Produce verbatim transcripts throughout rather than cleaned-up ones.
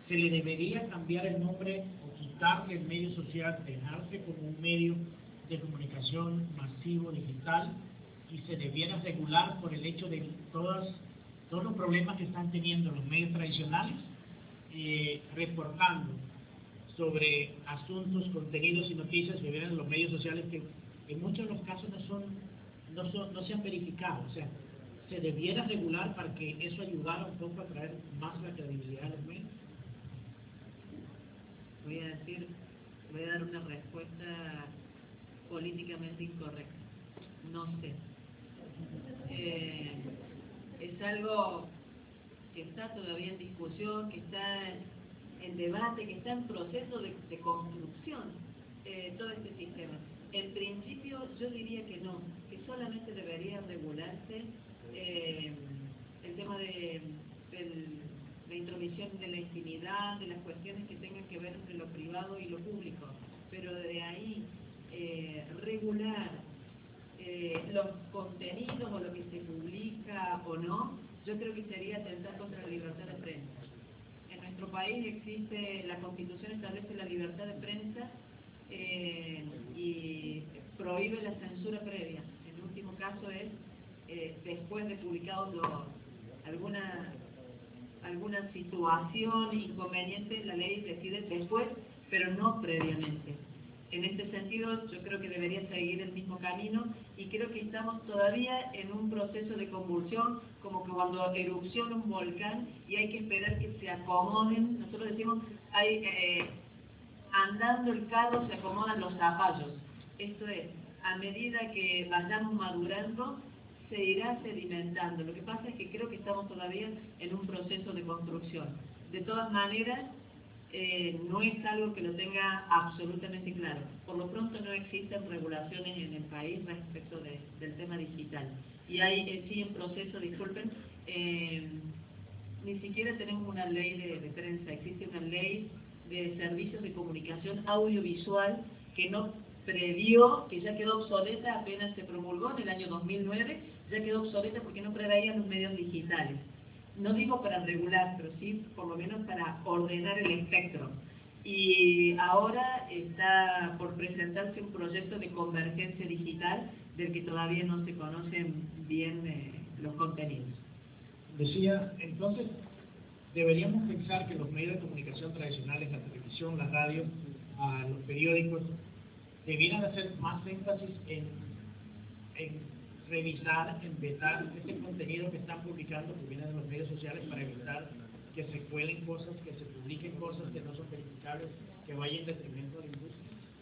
se le debería cambiar el nombre o quitarle el medio social, dejarse como un medio de comunicación masivo digital, y se debiera regular por el hecho de todas, todos los problemas que están teniendo los medios tradicionales, eh, reportando sobre asuntos, contenidos y noticias que vienen de los medios sociales que en muchos de los casos no son, no son, no se han verificado. O sea, se debiera regular para que eso ayudara un poco a traer más la credibilidad a los medios. Voy a decir, voy a dar una respuesta políticamente incorrecta. No sé. Eh, es algo que está todavía en discusión, que está en debate, que está en proceso de, de construcción, eh, todo este sistema. En principio yo diría que no, que solamente debería regularse eh, el tema de, de la intromisión de la intimidad, de las cuestiones que tengan que ver entre lo privado y lo público, pero de ahí eh, regular eh, los contenidos o lo que se publica o no, yo creo que sería atentar contra la libertad de prensa. En nuestro país existe, la Constitución establece la libertad de prensa eh, y prohíbe la censura previa. En último caso es, eh, después de publicado lo, alguna, alguna situación inconveniente, la ley decide después, pero no previamente. En este sentido, yo creo que debería seguir el mismo camino y creo que estamos todavía en un proceso de convulsión, como que cuando erupciona un volcán y hay que esperar que se acomoden. Nosotros decimos, hay, eh, andando el carro se acomodan los zapallos. Esto es, a medida que vayamos madurando, se irá sedimentando. Lo que pasa es que creo que estamos todavía en un proceso de construcción. De todas maneras, Eh, no es algo que lo tenga absolutamente claro. Por lo pronto no existen regulaciones en el país respecto de, del tema digital. Y hay, eh, sí, en proceso, disculpen, eh, ni siquiera tenemos una ley de, de prensa, existe una ley de servicios de comunicación audiovisual que no previó, que ya quedó obsoleta, apenas se promulgó en el año dos mil nueve, ya quedó obsoleta porque no preveía los medios digitales. No digo para regular, pero sí por lo menos para ordenar el espectro. Y ahora está por presentarse un proyecto de convergencia digital del que todavía no se conocen bien eh, los contenidos. Decía, entonces, deberíamos pensar que los medios de comunicación tradicionales, la televisión, la radio, uh, los periódicos, debieran hacer más énfasis en, en revisar, en vetar este contenido que están publicando, que vienen de los medios sociales, para evitar que se cuelen cosas, que se publiquen cosas que no son verificables, que vayan en detrimento de la industria.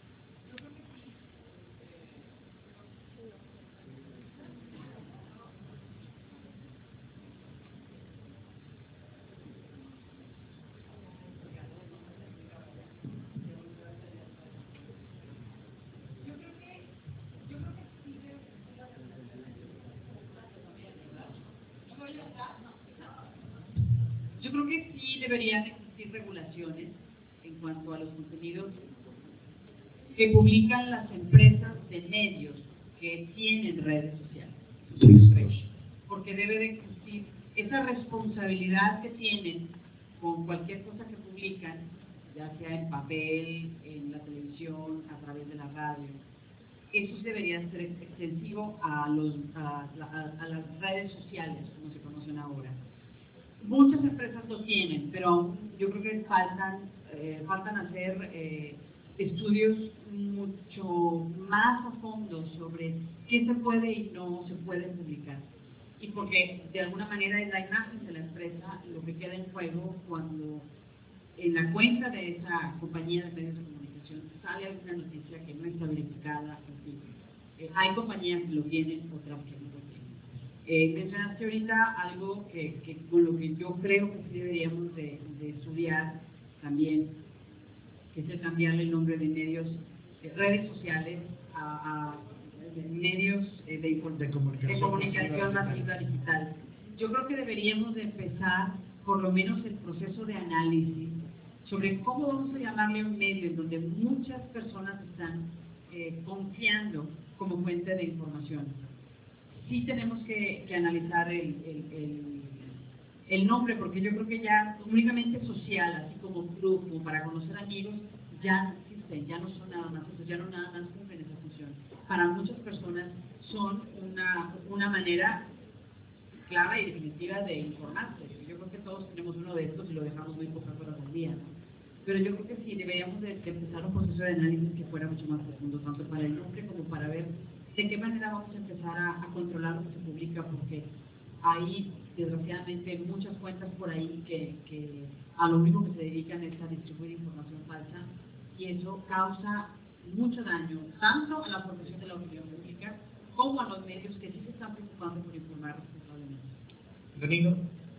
Yo creo que sí deberían existir regulaciones en cuanto a los contenidos que publican las empresas de medios que tienen redes sociales. Porque debe de existir esa responsabilidad que tienen con cualquier cosa que publican, ya sea en papel, en la televisión, a través de la radio. Eso debería ser extensivo a, los, a, a, a las redes sociales, como se conocen ahora. Muchas empresas lo tienen, pero yo creo que faltan, eh, faltan hacer eh, estudios mucho más a fondo sobre qué se puede y no se puede publicar. Y porque de alguna manera es la imagen de la empresa lo que queda en juego cuando en la cuenta de esa compañía de medios de comunicación sale alguna noticia que no está verificada. En fin. Eh, hay compañías que lo tienen, otras que no lo tienen. Eh, mencionaste ahorita algo que, que con lo que yo creo que sí deberíamos de, de estudiar también, que es el cambiarle el nombre de medios, de redes sociales a, a de medios eh, de, de comunicación, de comunicación masiva digital. Yo creo que deberíamos de empezar por lo menos el proceso de análisis sobre cómo vamos a llamarle a un medio en donde muchas personas están eh, confiando como fuente de información. Sí tenemos que, que analizar el, el, el, el nombre, porque yo creo que ya únicamente social, así como club, como para conocer amigos, ya no existen, ya no son nada más eso, ya no nada más cumplen esa función. Para muchas personas son una, una manera clara y definitiva de informarse. Yo creo que todos tenemos uno de estos y lo dejamos muy pocas horas al día, ¿no? Pero yo creo que sí, deberíamos de, de empezar un proceso de análisis que fuera mucho más profundo, tanto para el nombre como para ver de qué manera vamos a empezar a, a controlar lo que se publica, porque hay, desgraciadamente, muchas cuentas por ahí que, que a lo único que se dedican es a distribuir información falsa, y eso causa mucho daño, tanto a la formación de la opinión pública, como a los medios que sí se están preocupando por informar responsablemente. Danilo,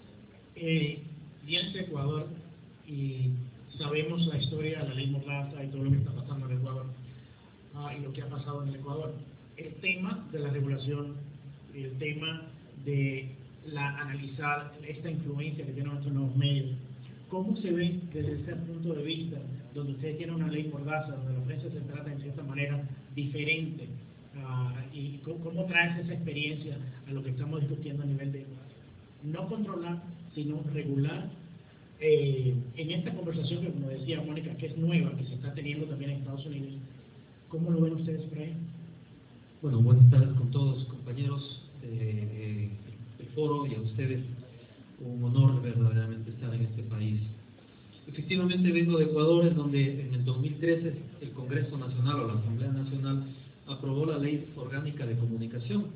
eh, vienes de Ecuador y sabemos la historia de la ley Mordaza y todo lo que está pasando en Ecuador, ah, y lo que ha pasado en el Ecuador. El tema de la regulación, el tema de la, analizar esta influencia que tienen nuestros nuevos medios, ¿cómo se ve desde ese punto de vista, donde ustedes tienen una ley Mordaza, donde la prensa se trata en cierta manera diferente, uh, y cómo, cómo traes esa experiencia a lo que estamos discutiendo a nivel de no controlar, sino regular? Eh, en esta conversación que, como decía Mónica, que es nueva, que se está teniendo también en Estados Unidos, ¿cómo lo ven ustedes por ahí? Bueno, buenas tardes con todos, compañeros eh, del foro, y a ustedes. Un honor verdaderamente estar en este país. Efectivamente vengo de Ecuador, en donde en el dos mil trece el Congreso Nacional o la Asamblea Nacional aprobó la Ley Orgánica de Comunicación.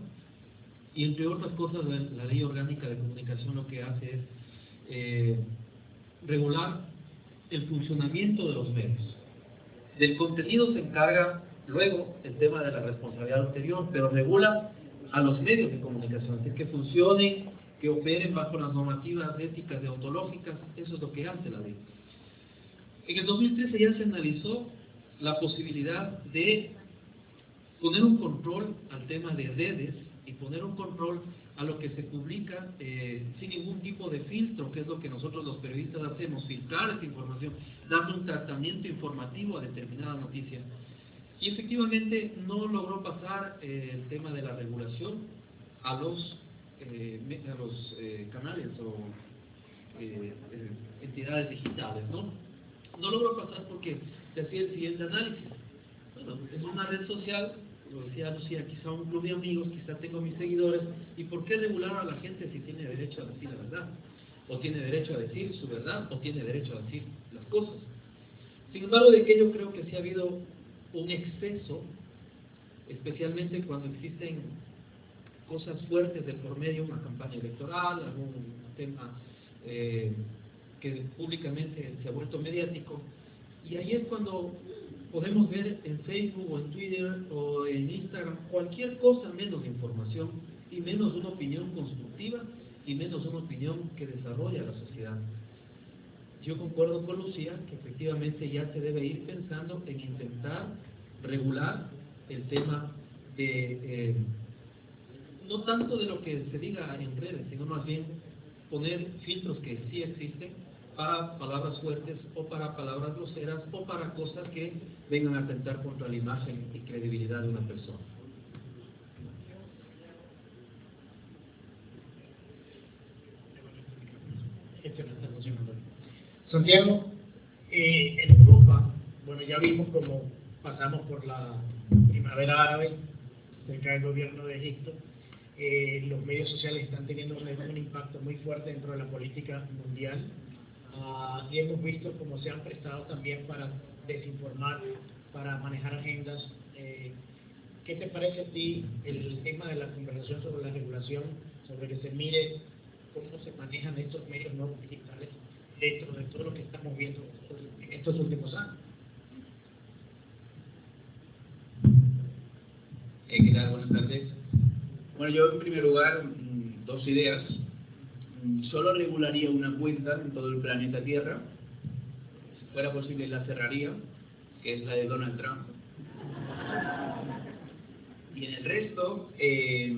Y entre otras cosas, la, la Ley Orgánica de Comunicación lo que hace es eh, regular el funcionamiento de los medios. Del contenido se encarga luego el tema de la responsabilidad ulterior, pero regula a los medios de comunicación, es decir, que funcionen, que operen bajo las normativas éticas y deontológicas. Eso es lo que hace la ley. En el dos mil trece ya se analizó la posibilidad de poner un control al tema de redes y poner un control a lo que se publica eh, sin ningún tipo de filtro, que es lo que nosotros los periodistas hacemos, filtrar esa información, darle un tratamiento informativo a determinada noticia. Y efectivamente no logró pasar eh, el tema de la regulación a los, eh, a los eh, canales o eh, eh, entidades digitales, ¿no? No logró pasar porque se hacía el siguiente análisis. Bueno, es una red social, lo decía Lucía, quizá un club de amigos, quizá tengo mis seguidores, ¿y por qué regular a la gente si tiene derecho a decir la verdad? O tiene derecho a decir su verdad, o tiene derecho a decir las cosas. Sin embargo, de que yo creo que sí ha habido un exceso, especialmente cuando existen cosas fuertes de por medio, una campaña electoral, algún tema eh, que públicamente se ha vuelto mediático, y ahí es cuando podemos ver en Facebook o en Twitter o en Instagram cualquier cosa menos información y menos una opinión constructiva y menos una opinión que desarrolla la sociedad. Yo concuerdo con Lucía que efectivamente ya se debe ir pensando en intentar regular el tema de, eh, no tanto de lo que se diga en redes, sino más bien poner filtros que sí existen para palabras fuertes o para palabras groseras o para cosas que vengan a atentar contra la imagen y credibilidad de una persona. Este no está funcionando. Santiago, eh, en Europa, bueno, ya vimos cómo pasamos por la primavera árabe cerca del gobierno de Egipto. Eh, los medios sociales están teniendo un, un impacto muy fuerte dentro de la política mundial, uh, y hemos visto cómo se han prestado también para desinformar, para manejar agendas. Eh, ¿Qué te parece a ti el tema de la conversación sobre la regulación, sobre que se mire cómo se manejan estos medios nuevos digitales dentro de todo lo que estamos viendo en estos últimos años? Eh, ¿Qué tal? Buenas tardes. Bueno, yo en primer lugar, dos ideas. Solo regularía una cuenta en todo el planeta Tierra. Si fuera posible la cerraría, que es la de Donald Trump. Y en el resto, eh,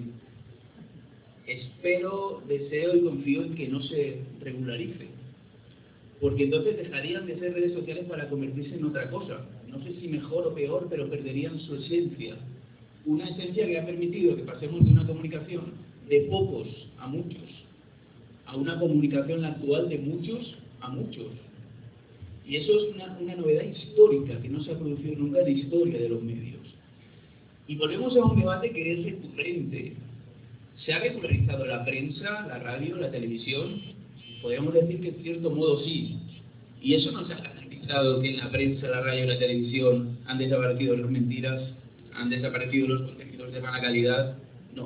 espero, deseo y confío en que no se regularice. Porque entonces dejarían de ser redes sociales para convertirse en otra cosa. No sé si mejor o peor, pero perderían su esencia. Una esencia que ha permitido que pasemos de una comunicación de pocos a muchos, a una comunicación actual de muchos a muchos. Y eso es una, una novedad histórica que no se ha producido nunca en la historia de los medios. Y volvemos a un debate que es recurrente. ¿Se ha regularizado la prensa, la radio, la televisión? Podríamos decir que en cierto modo sí. Y eso no se ha garantizado que en la prensa, la radio y la televisión han desaparecido las mentiras, han desaparecido los contenidos de mala calidad. No.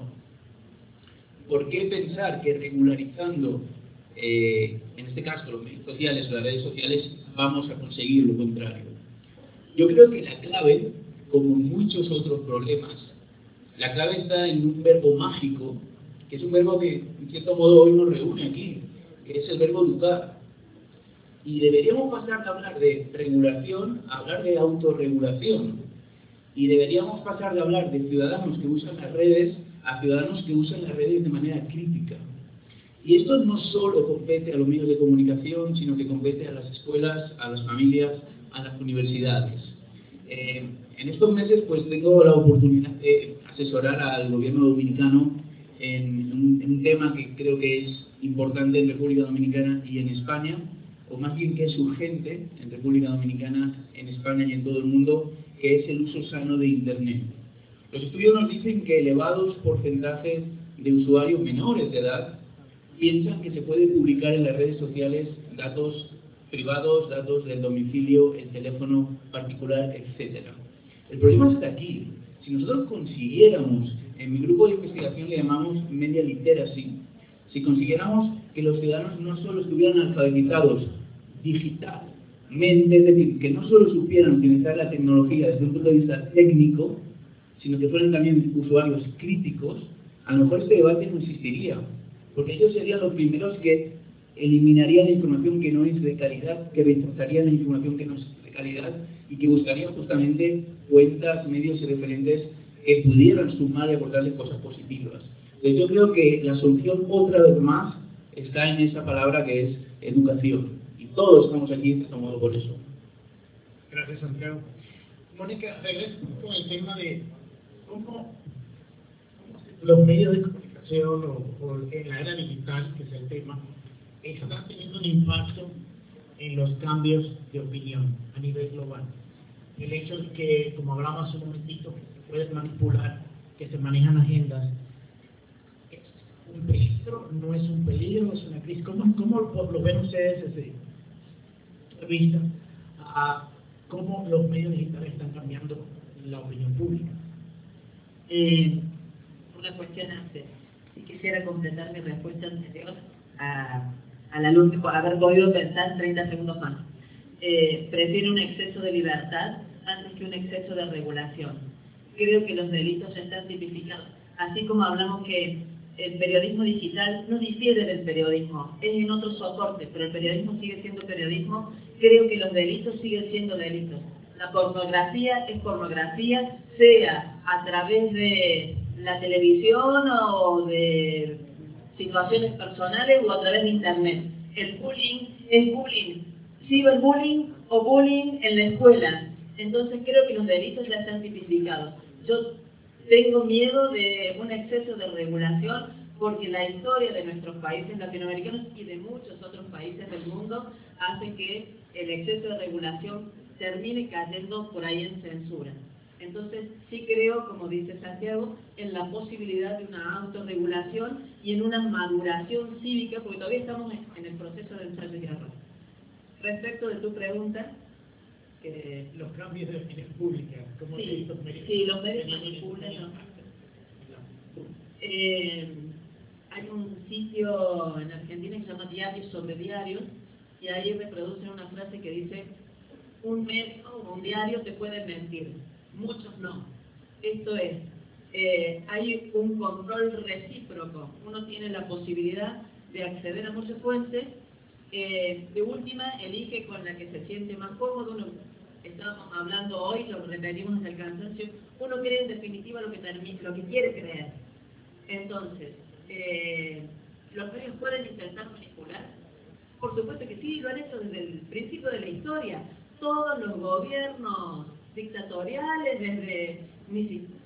¿Por qué pensar que regularizando, eh, en este caso, los medios sociales o las redes sociales, vamos a conseguir lo contrario? Yo creo que la clave, como muchos otros problemas, la clave está en un verbo mágico, que es un verbo que, en cierto modo, hoy nos reúne aquí, que es el verbo educar. Y deberíamos pasar de hablar de regulación a hablar de autorregulación. Y deberíamos pasar de hablar de ciudadanos que usan las redes a ciudadanos que usan las redes de manera crítica. Y esto no solo compete a los medios de comunicación, sino que compete a las escuelas, a las familias, a las universidades. Eh, en estos meses pues tengo la oportunidad de asesorar al gobierno dominicano en un, en un tema que creo que es importante en República Dominicana y en España, o más bien que es urgente en República Dominicana, en España y en todo el mundo, que es el uso sano de Internet. Los estudios nos dicen que elevados porcentajes de usuarios menores de edad piensan que se puede publicar en las redes sociales datos privados, datos del domicilio, el teléfono particular, etcétera. El problema está aquí. Si nosotros consiguiéramos, en mi grupo de investigación le llamamos media literacy, si consiguiéramos que los ciudadanos no solo estuvieran alfabetizados digitalmente, es decir, que no solo supieran utilizar la tecnología desde un punto de vista técnico, sino que fueran también usuarios críticos, a lo mejor este debate no existiría, porque ellos serían los primeros que eliminarían la información que no es de calidad, que rechazarían la información que no es de calidad y que buscarían justamente cuentas, medios y referentes que pudieran sumar y aportarles cosas positivas. Entonces yo creo que la solución otra vez más está en esa palabra que es educación. Y todos estamos aquí de este modo por eso. Gracias, Santiago. Mónica, regreso con el tema de cómo los medios de comunicación o, o en la era digital, que es el tema, están teniendo un impacto en los cambios de opinión a nivel global. El hecho de que, como hablamos hace un momentito, que se puede manipular, que se manejan agendas, ¿es un peligro? ¿No es un peligro? ¿Es una crisis? ¿Cómo, cómo lo ven ustedes desde su vista a cómo los medios digitales están cambiando la opinión pública? Eh, una cuestión antes. Si quisiera completar mi respuesta anterior a, a la luz de haber podido pensar treinta segundos más. Eh, prefiero un exceso de libertad antes que un exceso de regulación. Creo que los delitos ya están tipificados. Así como hablamos que el periodismo digital no difiere del periodismo, es en otro soporte, pero el periodismo sigue siendo periodismo. Creo que los delitos siguen siendo delitos. La pornografía es pornografía, sea a través de la televisión o de situaciones personales o a través de internet. El bullying es bullying, ciberbullying o bullying en la escuela. Entonces creo que los delitos ya están tipificados. Yo tengo miedo de un exceso de regulación porque la historia de nuestros países latinoamericanos y de muchos otros países del mundo hace que el exceso de regulación termine cayendo por ahí en censura. Entonces sí creo, como dice Santiago, en la posibilidad de una autorregulación y en una maduración cívica, porque todavía estamos en el proceso de ensayo y error. Respecto de tu pregunta, que los cambios de opinión pública, ¿cómo sí, estos medios? Sí, los medios manipulan. Eh, hay un sitio en Argentina que se llama Diarios sobre Diarios y ahí reproducen una frase que dice: un medio o un diario te puede mentir, muchos no. Esto es, eh, hay un control recíproco, uno tiene la posibilidad de acceder a muchas fuentes, eh, de última elige con la que se siente más cómodo. Uno, estábamos hablando hoy, lo repetimos hasta el cansancio, uno cree en definitiva lo que, lo que quiere creer. Entonces, eh, ¿los medios pueden intentar manipular? Por supuesto que sí, lo han hecho desde el principio de la historia. Todos los gobiernos dictatoriales, desde ni,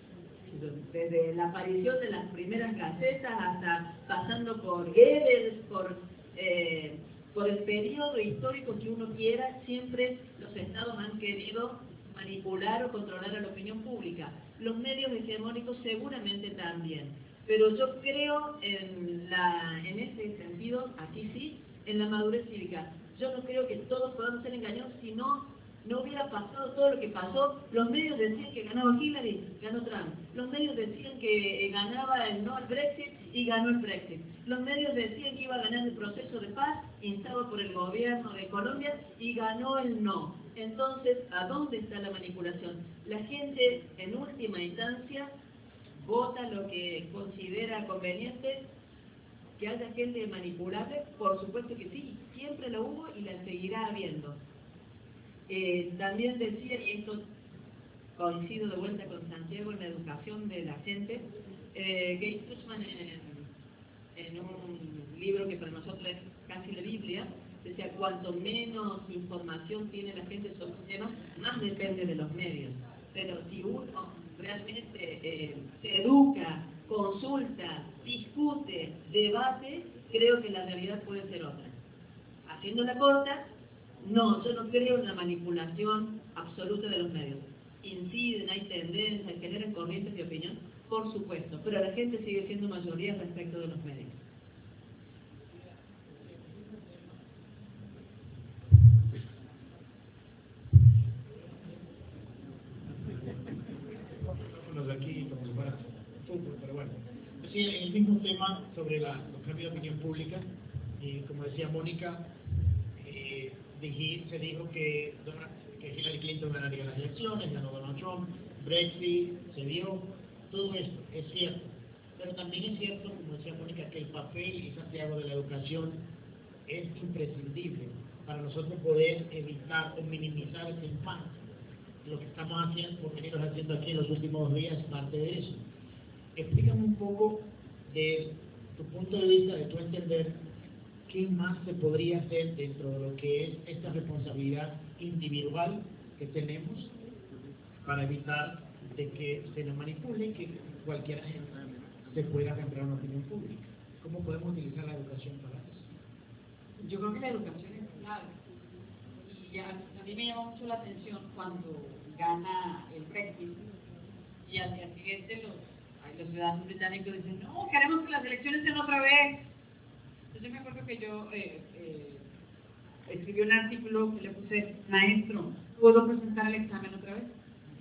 desde la aparición de las primeras gacetas hasta pasando por Goebbels, por, eh, por el periodo histórico que uno quiera, siempre los estados han querido manipular o controlar a la opinión pública. Los medios hegemónicos seguramente también. Pero yo creo en, la, en ese sentido, aquí sí, en la madurez cívica. Yo no creo que todos podamos ser engañados si no, no hubiera pasado todo lo que pasó. Los medios decían que ganaba Hillary, ganó Trump. Los medios decían que eh, ganaba el no al Brexit y ganó el Brexit. Los medios decían que iba a ganar el proceso de paz instado por el gobierno de Colombia y ganó el no. Entonces, ¿a dónde está la manipulación? La gente, en última instancia, vota lo que considera conveniente. Que haya gente manipulable, por supuesto que sí, siempre lo hubo y la seguirá habiendo. Eh, también decía, y esto coincido de vuelta con Santiago en la educación de la gente, eh, Gay Tuchman en, en un libro que para nosotros es casi la Biblia, decía, cuanto menos información tiene la gente sobre un tema, más depende de los medios. Pero si uno realmente eh, se educa, consulta, discute, debate, creo que la realidad puede ser otra. Haciéndola corta, no, yo no creo en la manipulación absoluta de los medios. Inciden, hay tendencias, generan corrientes de opinión, por supuesto, pero la gente sigue siendo mayoría respecto de los medios. De aquí como si fuera fútbol, pero bueno. Sí, en el mismo tema sobre la, los cambios de opinión pública, y como decía Mónica, eh, dije, se dijo que, Donald, que Hillary Clinton ganaría las elecciones, ganó Donald Trump, Brexit, se dio, todo esto es cierto. Pero también es cierto, como decía Mónica, que el papel y Santiago de la educación es imprescindible para nosotros poder evitar o minimizar ese impacto. Lo que estamos haciendo, por venirnos haciendo aquí en los últimos días, es parte de eso. Explícame un poco de tu punto de vista, de tu entender, qué más se podría hacer dentro de lo que es esta responsabilidad individual que tenemos para evitar de que se nos manipule y que cualquier gente se pueda comprar una opinión pública. ¿Cómo podemos utilizar la educación para eso? Yo creo que la educación es clave. Y a, a mí me llama mucho la atención cuando gana el Brexit y al día siguiente los, los ciudadanos británicos dicen, no, queremos que las elecciones sean otra vez. Entonces yo me acuerdo que yo eh, eh, escribí un artículo que le puse, maestro, ¿puedo presentar el examen otra vez?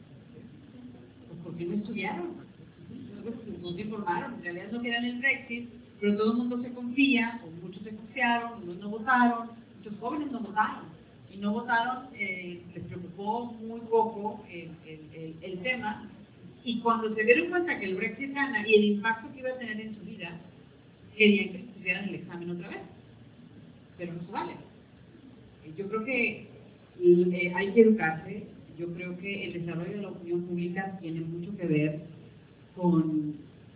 Pues porque no estudiaron, no se informaron, en realidad no querían el Brexit, pero todo el mundo se confía, o muchos se confiaron, muchos no votaron, muchos jóvenes no votaron. Y no votaron, eh, les preocupó muy poco el, el, el, el tema, y cuando se dieron cuenta que el Brexit gana y el impacto que iba a tener en su vida, querían que hicieran el examen otra vez, pero no se vale. Yo creo que eh, hay que educarse, yo creo que el desarrollo de la opinión pública tiene mucho que ver con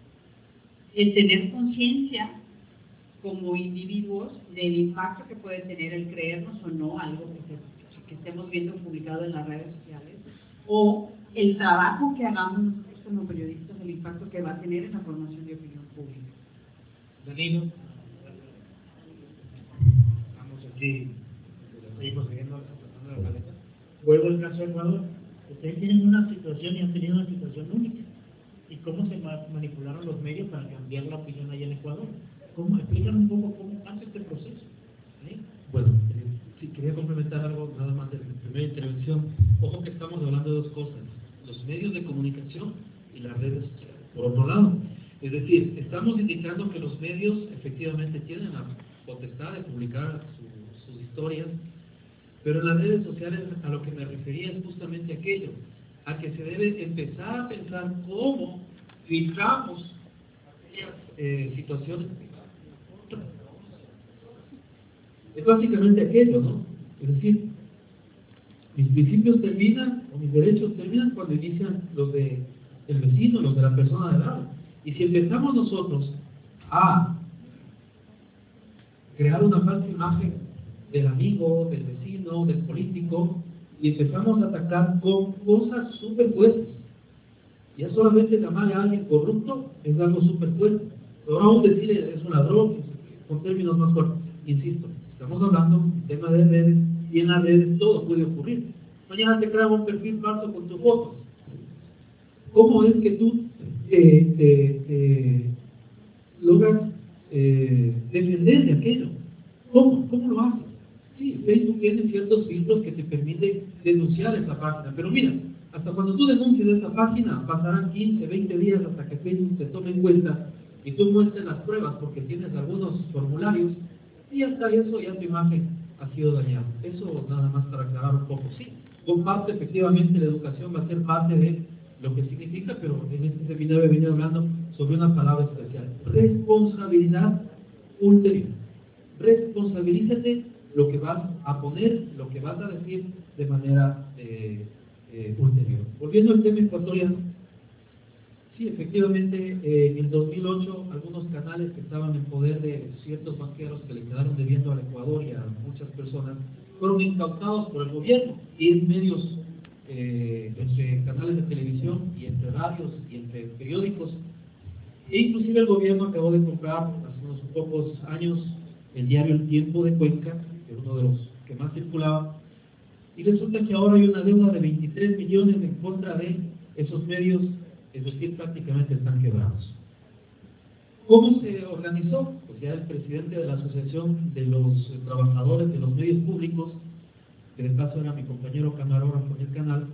el tener conciencia como individuos del impacto que puede tener el creernos o no algo que, se, que estemos viendo publicado en las redes sociales, o el trabajo que hagamos nosotros como periodistas, el impacto que va a tener en la formación de opinión pública. Danilo, estamos aquí, seguimos siguiendo la paleta. Vuelvo al caso de Ecuador. Ustedes tienen una situación y han tenido una situación única. ¿Y cómo se manipularon los medios para cambiar la opinión allá en Ecuador? ¿Cómo? Explícanos un poco cómo pasa este proceso. ¿Sí? Bueno, eh, si quería complementar algo nada más de la primera intervención. Ojo que estamos hablando de dos cosas, los medios de comunicación y las redes sociales. Por otro lado, es decir, estamos indicando que los medios efectivamente tienen la potestad de publicar su, sus historias, pero en las redes sociales a lo que me refería es justamente aquello, a que se debe empezar a pensar cómo filtramos eh, situaciones. Es básicamente aquello, ¿no? Es decir, mis principios terminan, o mis derechos terminan cuando inician los de el vecino, los de la persona de al lado. Y si empezamos nosotros a crear una falsa imagen del amigo, del vecino, del político, y empezamos a atacar con cosas superpuestas, Ya solamente llamar a alguien corrupto es algo súper fuerte. Pero aún decirle es un ladrón, con términos más fuertes. Insisto, estamos hablando de un tema de redes, y en las redes todo puede ocurrir. Mañana te crean un perfil falso con tus fotos. ¿Cómo es que tú eh, eh, eh, logras eh, defender de aquello? ¿Cómo? ¿Cómo lo haces? Sí, Facebook tiene ciertos filtros que te permiten denunciar esa página, pero mira, hasta cuando tú denuncies esa página, pasarán quince, veinte días hasta que Facebook te tome en cuenta y tú muestres las pruebas porque tienes algunos formularios, y hasta eso ya tu imagen ha sido dañada. Eso nada más para aclarar un poco. Sí, comparto, efectivamente la educación va a ser parte de lo que significa, pero en este seminario he venido hablando sobre una palabra especial: responsabilidad ulterior. Responsabilízate lo que vas a poner, lo que vas a decir de manera eh, eh, ulterior. Volviendo al tema ecuatoriano, sí, efectivamente, eh, en el dos mil ocho algunos canales que estaban en poder de ciertos banqueros que le quedaron debiendo al Ecuador y a muchas personas fueron incautados por el gobierno, y en medios, eh, entre canales de televisión y entre radios y entre periódicos. E inclusive el gobierno acabó de comprar hace unos pocos años el diario El Tiempo de Cuenca, que era uno de los que más circulaba, y resulta que ahora hay una deuda de veintitrés millones en contra de esos medios, es decir, prácticamente están quebrados. ¿Cómo se organizó? Pues ya el presidente de la Asociación de los Trabajadores de los Medios Públicos, que de paso era mi compañero camarógrafo en el canal,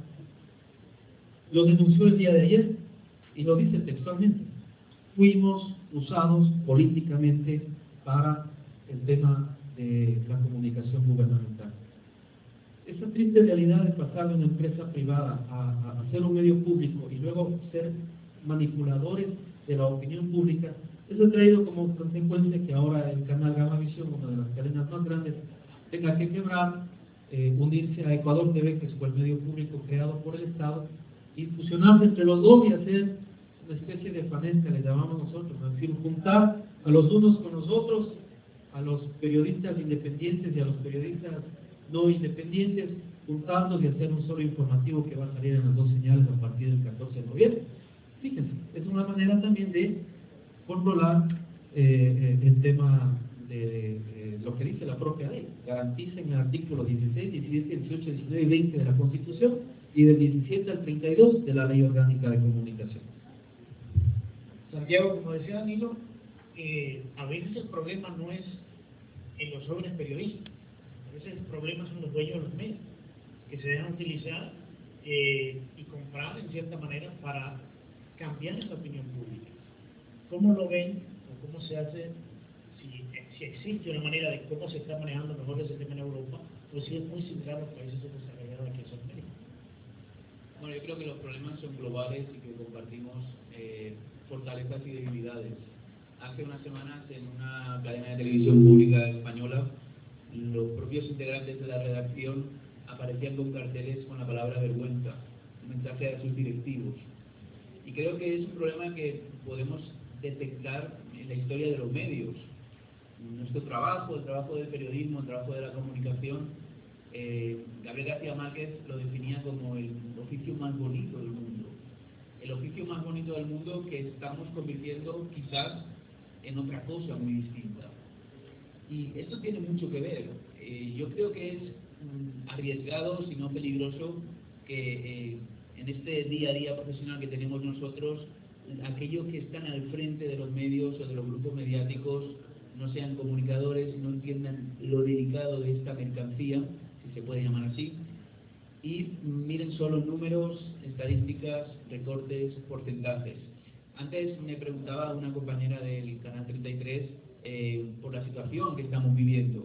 lo denunció el día de ayer, y lo dice textualmente: fuimos usados políticamente para el tema de la comunicación gubernamental. Esa triste realidad de pasar de una empresa privada a, a, a ser un medio público y luego ser manipuladores de la opinión pública, eso ha traído como consecuencia que ahora el canal Gamavisión, una de las cadenas más grandes, tenga que quebrar, eh, unirse a Ecuador T V, que fue el medio público creado por el Estado, y fusionarse entre los dos y hacer una especie de fanesca, le llamamos nosotros, es decir, juntar a los unos con los otros, a los periodistas independientes y a los periodistas no independientes, juntarlos y hacer un solo informativo que va a salir en las dos señales a partir del catorce de noviembre. Fíjense, es una manera también de controlar eh, el tema de eh, lo que dice la propia ley. Garantiza en el artículo dieciséis, diecisiete, dieciocho, diecinueve y veinte de la Constitución, y del diecisiete al treinta y dos de la Ley Orgánica de Comunicación. Santiago, como decía Danilo, eh, a veces el problema no es en los jóvenes periodistas, a veces el problema son los dueños de los medios, que se dejan utilizar eh, y comprar en cierta manera para cambiar esa opinión pública. ¿Cómo lo ven o cómo se hace, si, si existe una manera de cómo se está manejando mejor ese tema en Europa, o si es muy similar a los países subdesarrollados aquí en Sudamérica? Bueno, yo creo que los problemas son globales y que compartimos eh, fortalezas y debilidades. Hace unas semanas en una cadena de televisión pública española, los propios integrantes de la redacción aparecían con carteles con la palabra vergüenza, un mensaje a sus directivos. Y creo que es un problema que podemos detectar en la historia de los medios. Nuestro trabajo, el trabajo del periodismo, el trabajo de la comunicación, eh, Gabriel García Márquez lo definía como el oficio más bonito del mundo. El oficio más bonito del mundo que estamos convirtiendo quizás en otra cosa muy distinta. Y esto tiene mucho que ver. Eh, yo creo que es mm, arriesgado, si no peligroso, que eh, en este día a día profesional que tenemos nosotros, aquellos que están al frente de los medios o de los grupos mediáticos no sean comunicadores, no entiendan lo delicado de esta mercancía, si se puede llamar así, y miren solo números, estadísticas, recortes, porcentajes. Antes me preguntaba una compañera del Canal treinta y tres eh, por la situación que estamos viviendo,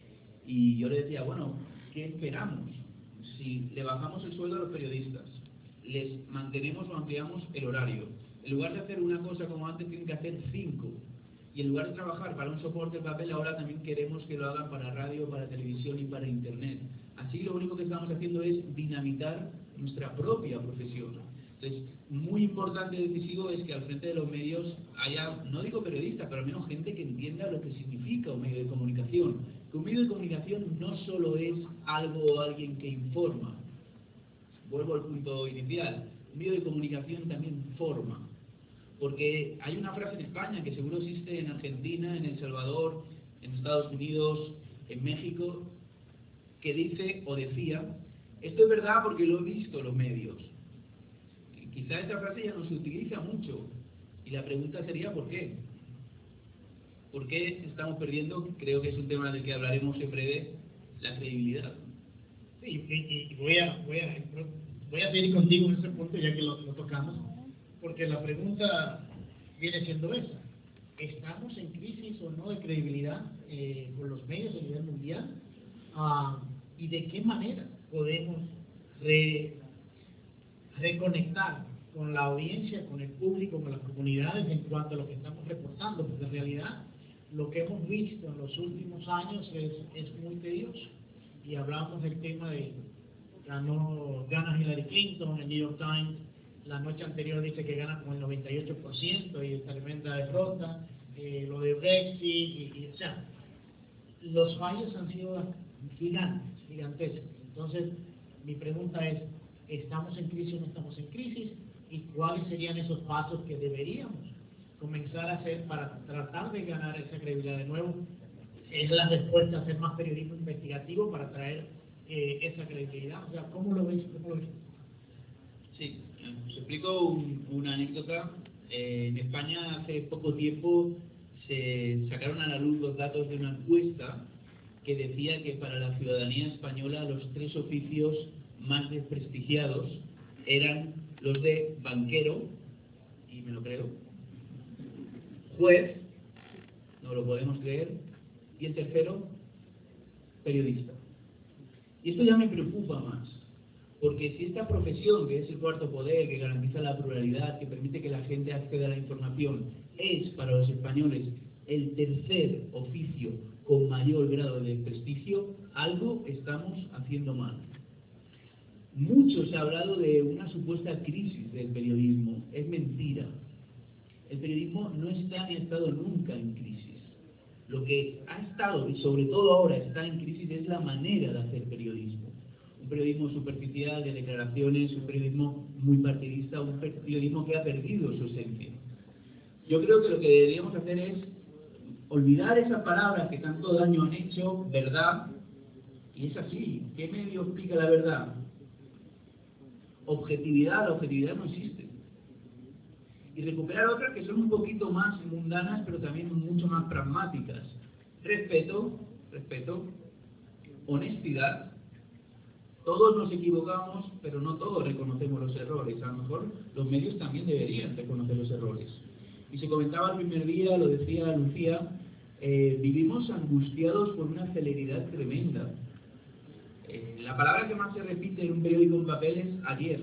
y yo le decía, bueno, ¿qué esperamos? Si le bajamos el sueldo a los periodistas, les mantenemos o ampliamos el horario, en lugar de hacer una cosa como antes, tienen que hacer cinco. Y en lugar de trabajar para un soporte de papel, ahora también queremos que lo hagan para radio, para televisión y para internet. Así lo único que estamos haciendo es dinamitar nuestra propia profesión. Entonces, muy importante y decisivo es que al frente de los medios haya, no digo periodistas, pero al menos gente que entienda lo que significa un medio de comunicación. Que un medio de comunicación no solo es algo o alguien que informa. Vuelvo al punto inicial. medio de comunicación también forma. Porque hay una frase en España que seguro existe en Argentina, en El Salvador, en Estados Unidos, en México, que dice o decía: esto es verdad porque lo he visto en los medios. Y quizá esta frase ya no se utiliza mucho, y la pregunta sería ¿por qué? ¿Por qué estamos perdiendo? Creo que es un tema del que hablaremos en breve, la credibilidad. Sí, y, y voy, a, voy, a, voy a seguir contigo en ese punto ya que lo, lo tocamos, porque la pregunta viene siendo esa: ¿estamos en crisis o no de credibilidad eh, con los medios a nivel mundial? Uh, ¿Y de qué manera podemos re, reconectar con la audiencia, con el público, con las comunidades en cuanto a lo que estamos reportando? Porque en realidad lo que hemos visto en los últimos años es, es muy tedioso. Y hablamos del tema de ganó, gana Hillary Clinton, el New York Times la noche anterior dice que gana con el noventa y ocho por ciento y tremenda derrota, eh, lo de Brexit, y, y, o sea, los fallos han sido gigantes, gigantescos. Entonces, mi pregunta es: ¿estamos en crisis o no estamos en crisis? ¿Y cuáles serían esos pasos que deberíamos comenzar a hacer para tratar de ganar esa credibilidad de nuevo? Es la respuesta a hacer más periodismo investigativo para traer eh, esa credibilidad. O sea, ¿cómo lo ves? ¿Cómo lo ves? Sí, os explico un, una anécdota. Eh, en España hace poco tiempo se sacaron a la luz los datos de una encuesta que decía que para la ciudadanía española los tres oficios más desprestigiados eran los de banquero, y me lo creo, juez, no lo podemos creer, y el tercero, periodista. Y esto ya me preocupa más, porque si esta profesión, que es el cuarto poder, que garantiza la pluralidad, que permite que la gente acceda a la información, es para los españoles el tercer oficio con mayor grado de prestigio, algo estamos haciendo mal. Mucho se ha hablado de una supuesta crisis del periodismo. Es mentira. El periodismo no está ni ha estado nunca en crisis. Lo que ha estado, y sobre todo ahora está en crisis, es la manera de hacer periodismo. Un periodismo superficial, de declaraciones, un periodismo muy partidista, un periodismo que ha perdido su esencia. Yo creo que lo que deberíamos hacer es olvidar esas palabras que tanto daño han hecho, verdad, y es así. ¿Qué medio explica la verdad? Objetividad, la objetividad no existe. Y recuperar otras que son un poquito más mundanas, pero también mucho más pragmáticas. Respeto, respeto, honestidad. Todos nos equivocamos, pero no todos reconocemos los errores. A lo mejor los medios también deberían reconocer los errores. Y se comentaba el primer día, lo decía Lucía, eh, vivimos angustiados por una celeridad tremenda. Eh, la palabra que más se repite en un periódico en papel es ayer.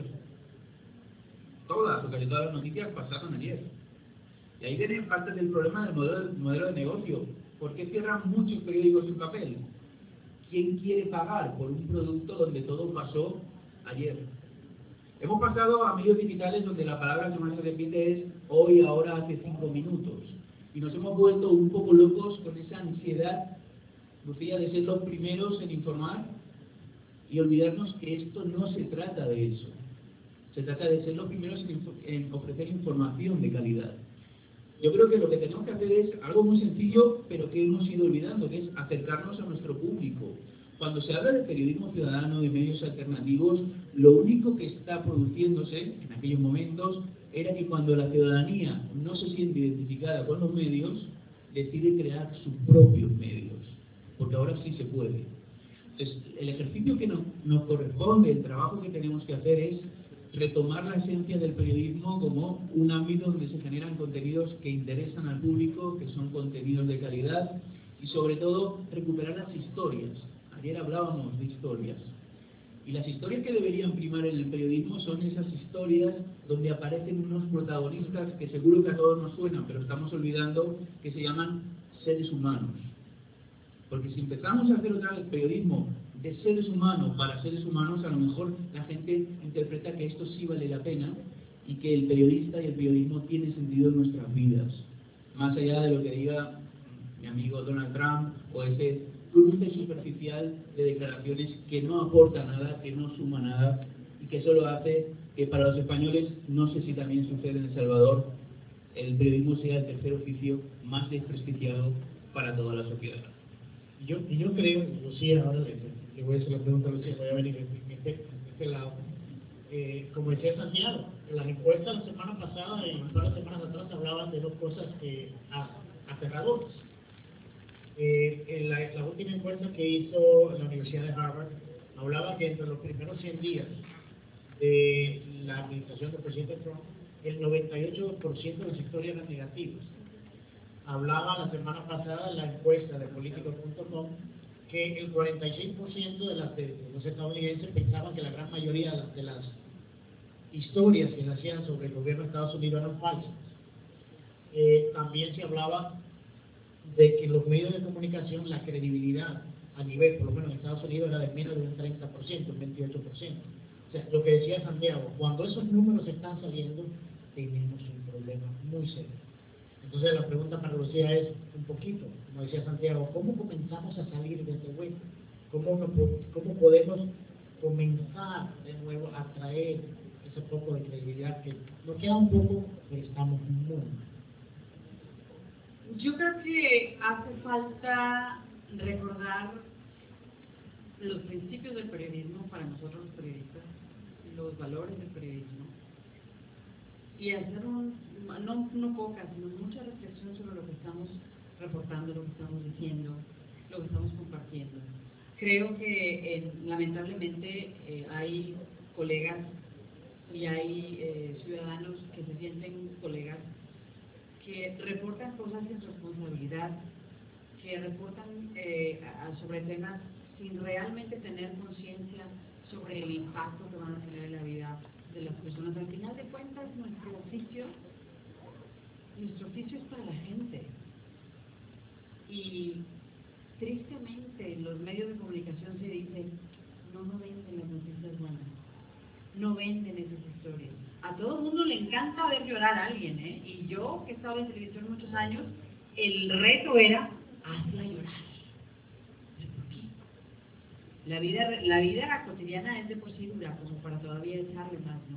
Todas o casi todas las noticias pasaron ayer. Y ahí viene parte del problema del modelo, modelo de negocio. ¿Por qué cierran muchos periódicos en papel? ¿Quién quiere pagar por un producto donde todo pasó ayer? Hemos pasado a medios digitales donde la palabra que más se repite es hoy, ahora, hace cinco minutos. Y nos hemos vuelto un poco locos con esa ansiedad, Lucía, de ser los primeros en informar y olvidarnos que esto no se trata de eso. Se trata de ser los primeros en, en ofrecer información de calidad. Yo creo que lo que tenemos que hacer es algo muy sencillo, pero que hemos ido olvidando, que es acercarnos a nuestro público. Cuando se habla de periodismo ciudadano, de medios alternativos, lo único que está produciéndose en aquellos momentos era que cuando la ciudadanía no se siente identificada con los medios, decide crear sus propios medios, porque ahora sí se puede. Entonces, el ejercicio que nos, nos corresponde, el trabajo que tenemos que hacer es retomar la esencia del periodismo como un ámbito donde se generan contenidos que interesan al público, que son contenidos de calidad, y sobre todo recuperar las historias. Ayer hablábamos de historias, y las historias que deberían primar en el periodismo son esas historias donde aparecen unos protagonistas que seguro que a todos nos suenan, pero estamos olvidando, que se llaman seres humanos. Porque si empezamos a hacer otra vez periodismo de seres humanos para seres humanos, a lo mejor la gente interpreta que esto sí vale la pena y que el periodista y el periodismo tiene sentido en nuestras vidas. Más allá de lo que diga mi amigo Donald Trump o ese cruce superficial de declaraciones que no aporta nada, que no suma nada y que eso lo hace que para los españoles, no sé si también sucede en El Salvador, el periodismo sea el tercer oficio más desprestigiado para toda la sociedad. Y yo, y yo creo, Lucía, ahora le, le voy a hacer la pregunta a Lucía, voy a venir en este, en este lado. Eh, como decía Santiago, en las encuestas la semana pasada y varias semanas atrás hablaban de dos cosas que aterradoras. Eh, en la, la última encuesta que hizo la Universidad de Harvard hablaba que entre los primeros cien días de la administración del presidente Trump, el noventa y ocho por ciento de las historias eran negativas. Hablaba la semana pasada en la encuesta de Politico punto com que el cuarenta y seis por ciento de, las, de los estadounidenses pensaban que la gran mayoría de las, de las historias que se hacían sobre el gobierno de Estados Unidos eran falsas. Eh, también se hablaba de que los medios de comunicación, la credibilidad a nivel, por lo menos en Estados Unidos, era de menos de un treinta por ciento, un veintiocho por ciento. O sea, lo que decía Santiago, cuando esos números están saliendo, tenemos un problema muy serio. Entonces la pregunta para Lucía es un poquito, como decía Santiago, ¿cómo comenzamos a salir de este hueco? ¿Cómo, cómo podemos comenzar de nuevo a traer ese poco de credibilidad que nos queda un poco, pero estamos muy mal? Yo creo que hace falta recordar los principios del periodismo para nosotros los periodistas, los valores del periodismo, y hacer un, no, no pocas, sino mucha reflexión sobre lo que estamos reportando, lo que estamos diciendo, lo que estamos compartiendo. Creo que eh, lamentablemente eh, hay colegas y hay eh, ciudadanos que se sienten colegas que reportan cosas sin responsabilidad, que reportan eh, a, sobre temas sin realmente tener conciencia sobre el impacto que van a tener en la vida de las personas. Al final de cuentas, nuestro oficio, nuestro oficio es para la gente. Y tristemente en los medios de comunicación se dice, no, no venden las noticias buenas, no venden esas historias. A todo el mundo le encanta ver llorar a alguien, ¿eh? Y yo, que he estado en televisión muchos años, el reto era, hazla llorar. ¿Por qué? La vida, la vida cotidiana es de por sí dura, como para todavía echarle más, ¿no?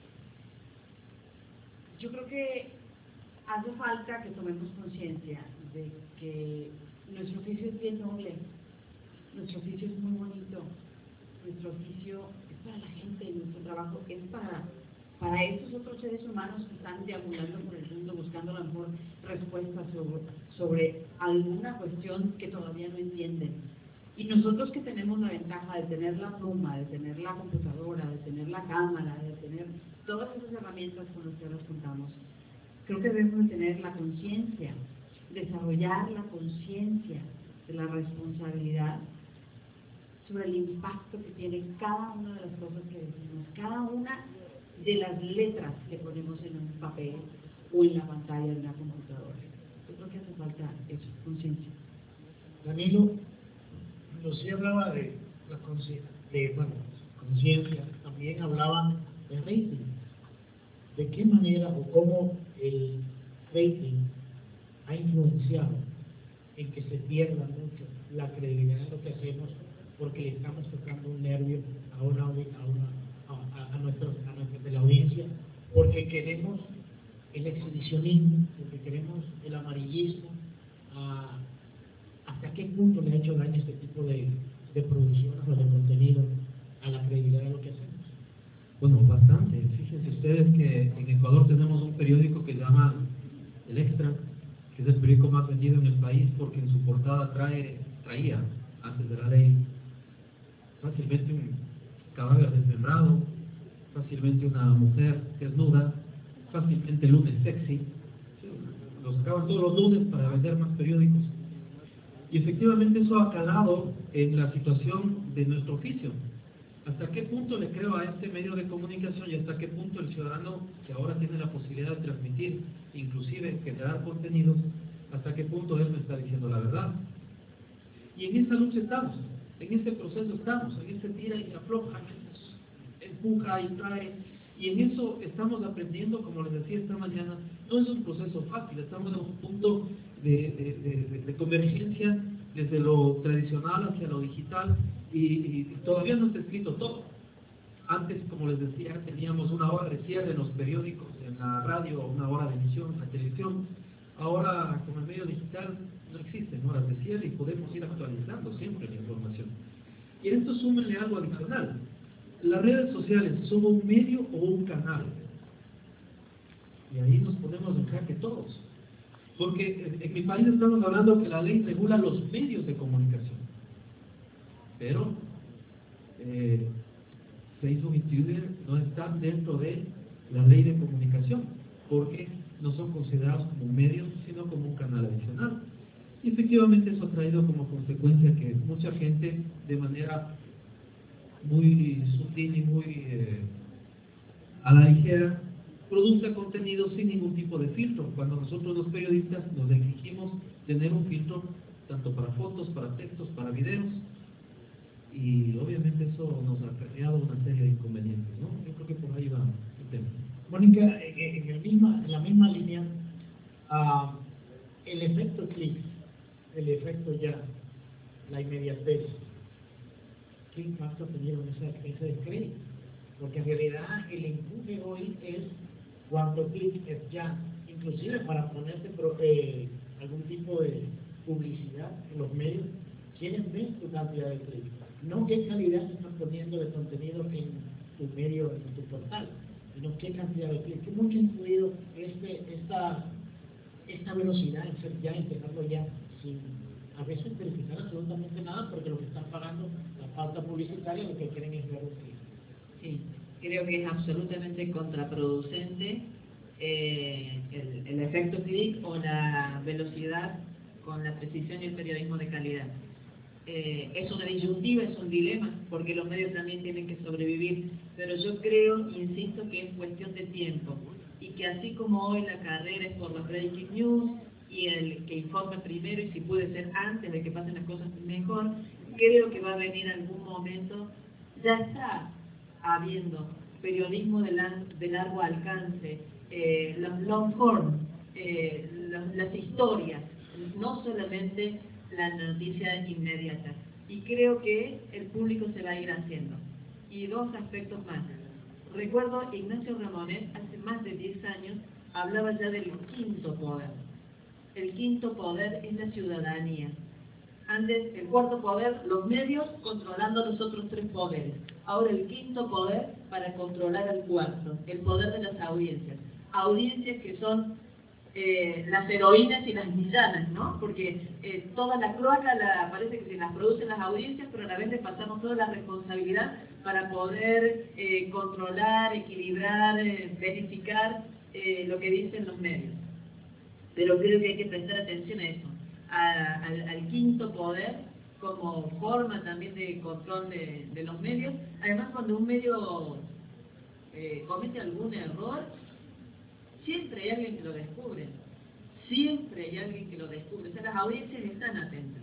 Yo creo que hace falta que tomemos conciencia de que nuestro oficio es bien noble, nuestro oficio es muy bonito, nuestro oficio es para la gente, nuestro trabajo es para, para esos otros seres humanos que están deambulando por el mundo buscando la mejor respuesta sobre, sobre alguna cuestión que todavía no entienden. Y nosotros que tenemos la ventaja de tener la pluma, de tener la computadora, de tener la cámara, de tener todas esas herramientas con las que ahora contamos, creo que debemos de tener la conciencia, desarrollar la conciencia de la responsabilidad sobre el impacto que tiene cada una de las cosas que decimos, cada una de las letras que ponemos en un papel o en la pantalla de una computadora. Yo creo que hace falta eso, conciencia. Danilo, Lucía hablaba de la conciencia, de, bueno, conciencia, también hablaban de rating. ¿De qué manera o cómo el rating ha influenciado en que se pierda mucho la credibilidad de lo que hacemos porque le estamos tocando un nervio a una, a una a, a, nuestros, a nuestra de la audiencia, porque queremos el exhibicionismo, porque queremos el amarillismo? A, ¿Hasta qué punto le ha hecho daño este tipo de, de producciones o de contenido a la credibilidad de lo que hacemos? Bueno, bastante. Fíjense ustedes que en Ecuador tenemos un periódico que se llama El Extra, que es el periódico más vendido en el país porque en su portada trae, traía, antes de la ley, fácilmente un cadáver desmembrado, fácilmente una mujer desnuda, fácilmente lunes sexy. Los sacaban todos los lunes para vender más periódicos. Y efectivamente eso ha calado en la situación de nuestro oficio. ¿Hasta qué punto le creo a este medio de comunicación y hasta qué punto el ciudadano que ahora tiene la posibilidad de transmitir, inclusive generar contenidos, hasta qué punto él me está diciendo la verdad? Y en esa lucha estamos, en ese proceso estamos, en ese tira y afloja, empuja y trae, y en eso estamos aprendiendo, como les decía esta mañana. No es un proceso fácil, estamos en un punto de, de, de, de convergencia desde lo tradicional hacia lo digital, y, y todavía no está escrito todo. Antes, como les decía, teníamos una hora de cierre en los periódicos, en la radio, una hora de emisión en la televisión. Ahora, con el medio digital, no existen horas de cierre y podemos ir actualizando siempre la información. Y en esto súmenle algo adicional. Las redes sociales, ¿son un medio o un canal? Y ahí nos ponemos en jaque todos. Porque en, en mi país estamos hablando que la ley regula los medios de comunicación. Pero eh, Facebook y Twitter no están dentro de la ley de comunicación, porque no son considerados como medios, sino como un canal adicional. Y efectivamente eso ha traído como consecuencia que mucha gente, de manera muy sutil y muy eh, a la ligera, produzca contenido sin ningún tipo de filtro, cuando nosotros los periodistas nos exigimos tener un filtro tanto para fotos, para textos, para videos, y obviamente eso nos ha creado una serie de inconvenientes, ¿no? Yo creo que por ahí va el tema. Mónica, en, el misma, en la misma línea, uh, el efecto clic, el efecto ya, la inmediatez, ¿qué impacto ha tenido en ese, ese descrédito? Porque en realidad el empuje hoy es cuánto clic es ya, inclusive para ponerte pro, eh, algún tipo de publicidad en los medios, quieren ver tu cantidad de clics, no qué calidad se están poniendo de contenido en tu medio, en tu portal, sino qué cantidad de clics, que mucho ha influido este, esta, esta velocidad en ser ya, en tenerlo ya, sin a veces verificar absolutamente nada, porque lo que están pagando la pauta publicitaria lo que quieren es ver un clic. Sí, creo que es absolutamente contraproducente eh, el, el efecto clic o la velocidad con la precisión y el periodismo de calidad. Eh, es una disyuntiva, es un dilema, porque los medios también tienen que sobrevivir, pero yo creo, insisto, que es cuestión de tiempo, y que así como hoy la carrera es por los breaking news, y el que informe primero, y si puede ser antes de que pasen las cosas mejor, creo que va a venir algún momento, ya está habiendo periodismo de, la, de largo alcance, eh, los long form, eh, los, las historias, no solamente la noticia inmediata. Y creo que el público se va a ir haciendo. Y dos aspectos más. Recuerdo Ignacio Ramonet hace más de diez años hablaba ya del quinto poder. El quinto poder es la ciudadanía. Antes, el cuarto poder, los medios controlando los otros tres poderes. Ahora el quinto poder para controlar el cuarto, el poder de las audiencias. Audiencias que son eh, las heroínas y las villanas, ¿no? Porque eh, toda la cloaca la, parece que se las producen las audiencias, pero a la vez le pasamos toda la responsabilidad para poder eh, controlar, equilibrar, eh, verificar eh, lo que dicen los medios. Pero creo que hay que prestar atención a eso, a, al, al quinto poder como forma también de control de, de los medios. Además, cuando un medio eh, comete algún error, siempre hay alguien que lo descubre, siempre hay alguien que lo descubre, o sea, las audiencias están atentas.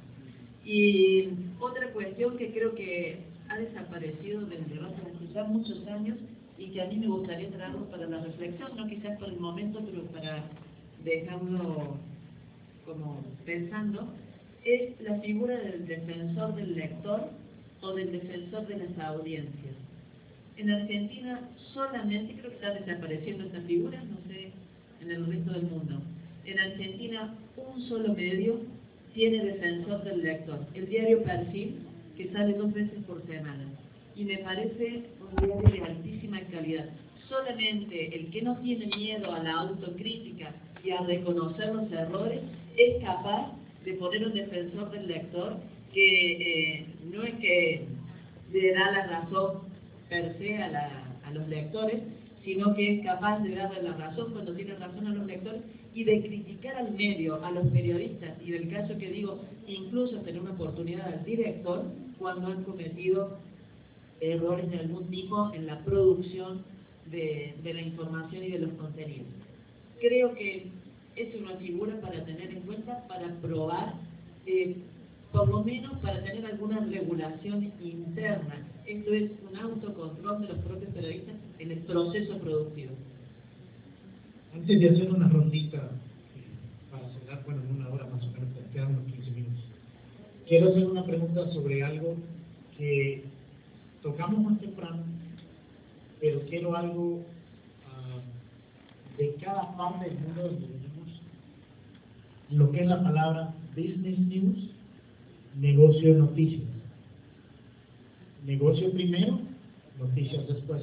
Y otra cuestión que creo que ha desaparecido del debate hace ya muchos años y que a mí me gustaría traerlo para la reflexión, no quizás por el momento, pero para dejarlo como pensando, es la figura del defensor del lector o del defensor de las audiencias. En Argentina solamente, creo que está desapareciendo esta figura, no sé, en el resto del mundo. En Argentina un solo medio tiene defensor del lector, el diario Perfil, que sale dos veces por semana. Y me parece un diario de altísima calidad. Solamente el que no tiene miedo a la autocrítica y a reconocer los errores es capaz de poner un defensor del lector que eh, no es que le da la razón per se a, la, a los lectores, sino que es capaz de darle la razón cuando tiene razón a los lectores y de criticar al medio, a los periodistas, y del caso que digo, incluso tener una oportunidad al director cuando han cometido errores de algún tipo en la producción de, de la información y de los contenidos. Creo que es una figura para tener en cuenta, para probar, eh, por lo menos para tener alguna regulación interna. Esto es un autocontrol de los propios periodistas en el proceso productivo. Antes de hacer una rondita para cerrar, bueno, en una hora más o menos, quedan unos quince minutos, quiero hacer una pregunta sobre algo que tocamos más temprano pero quiero algo uh, de cada parte del mundo donde venimos, lo que es la palabra business news, negocio noticias. Negocio primero, noticias después.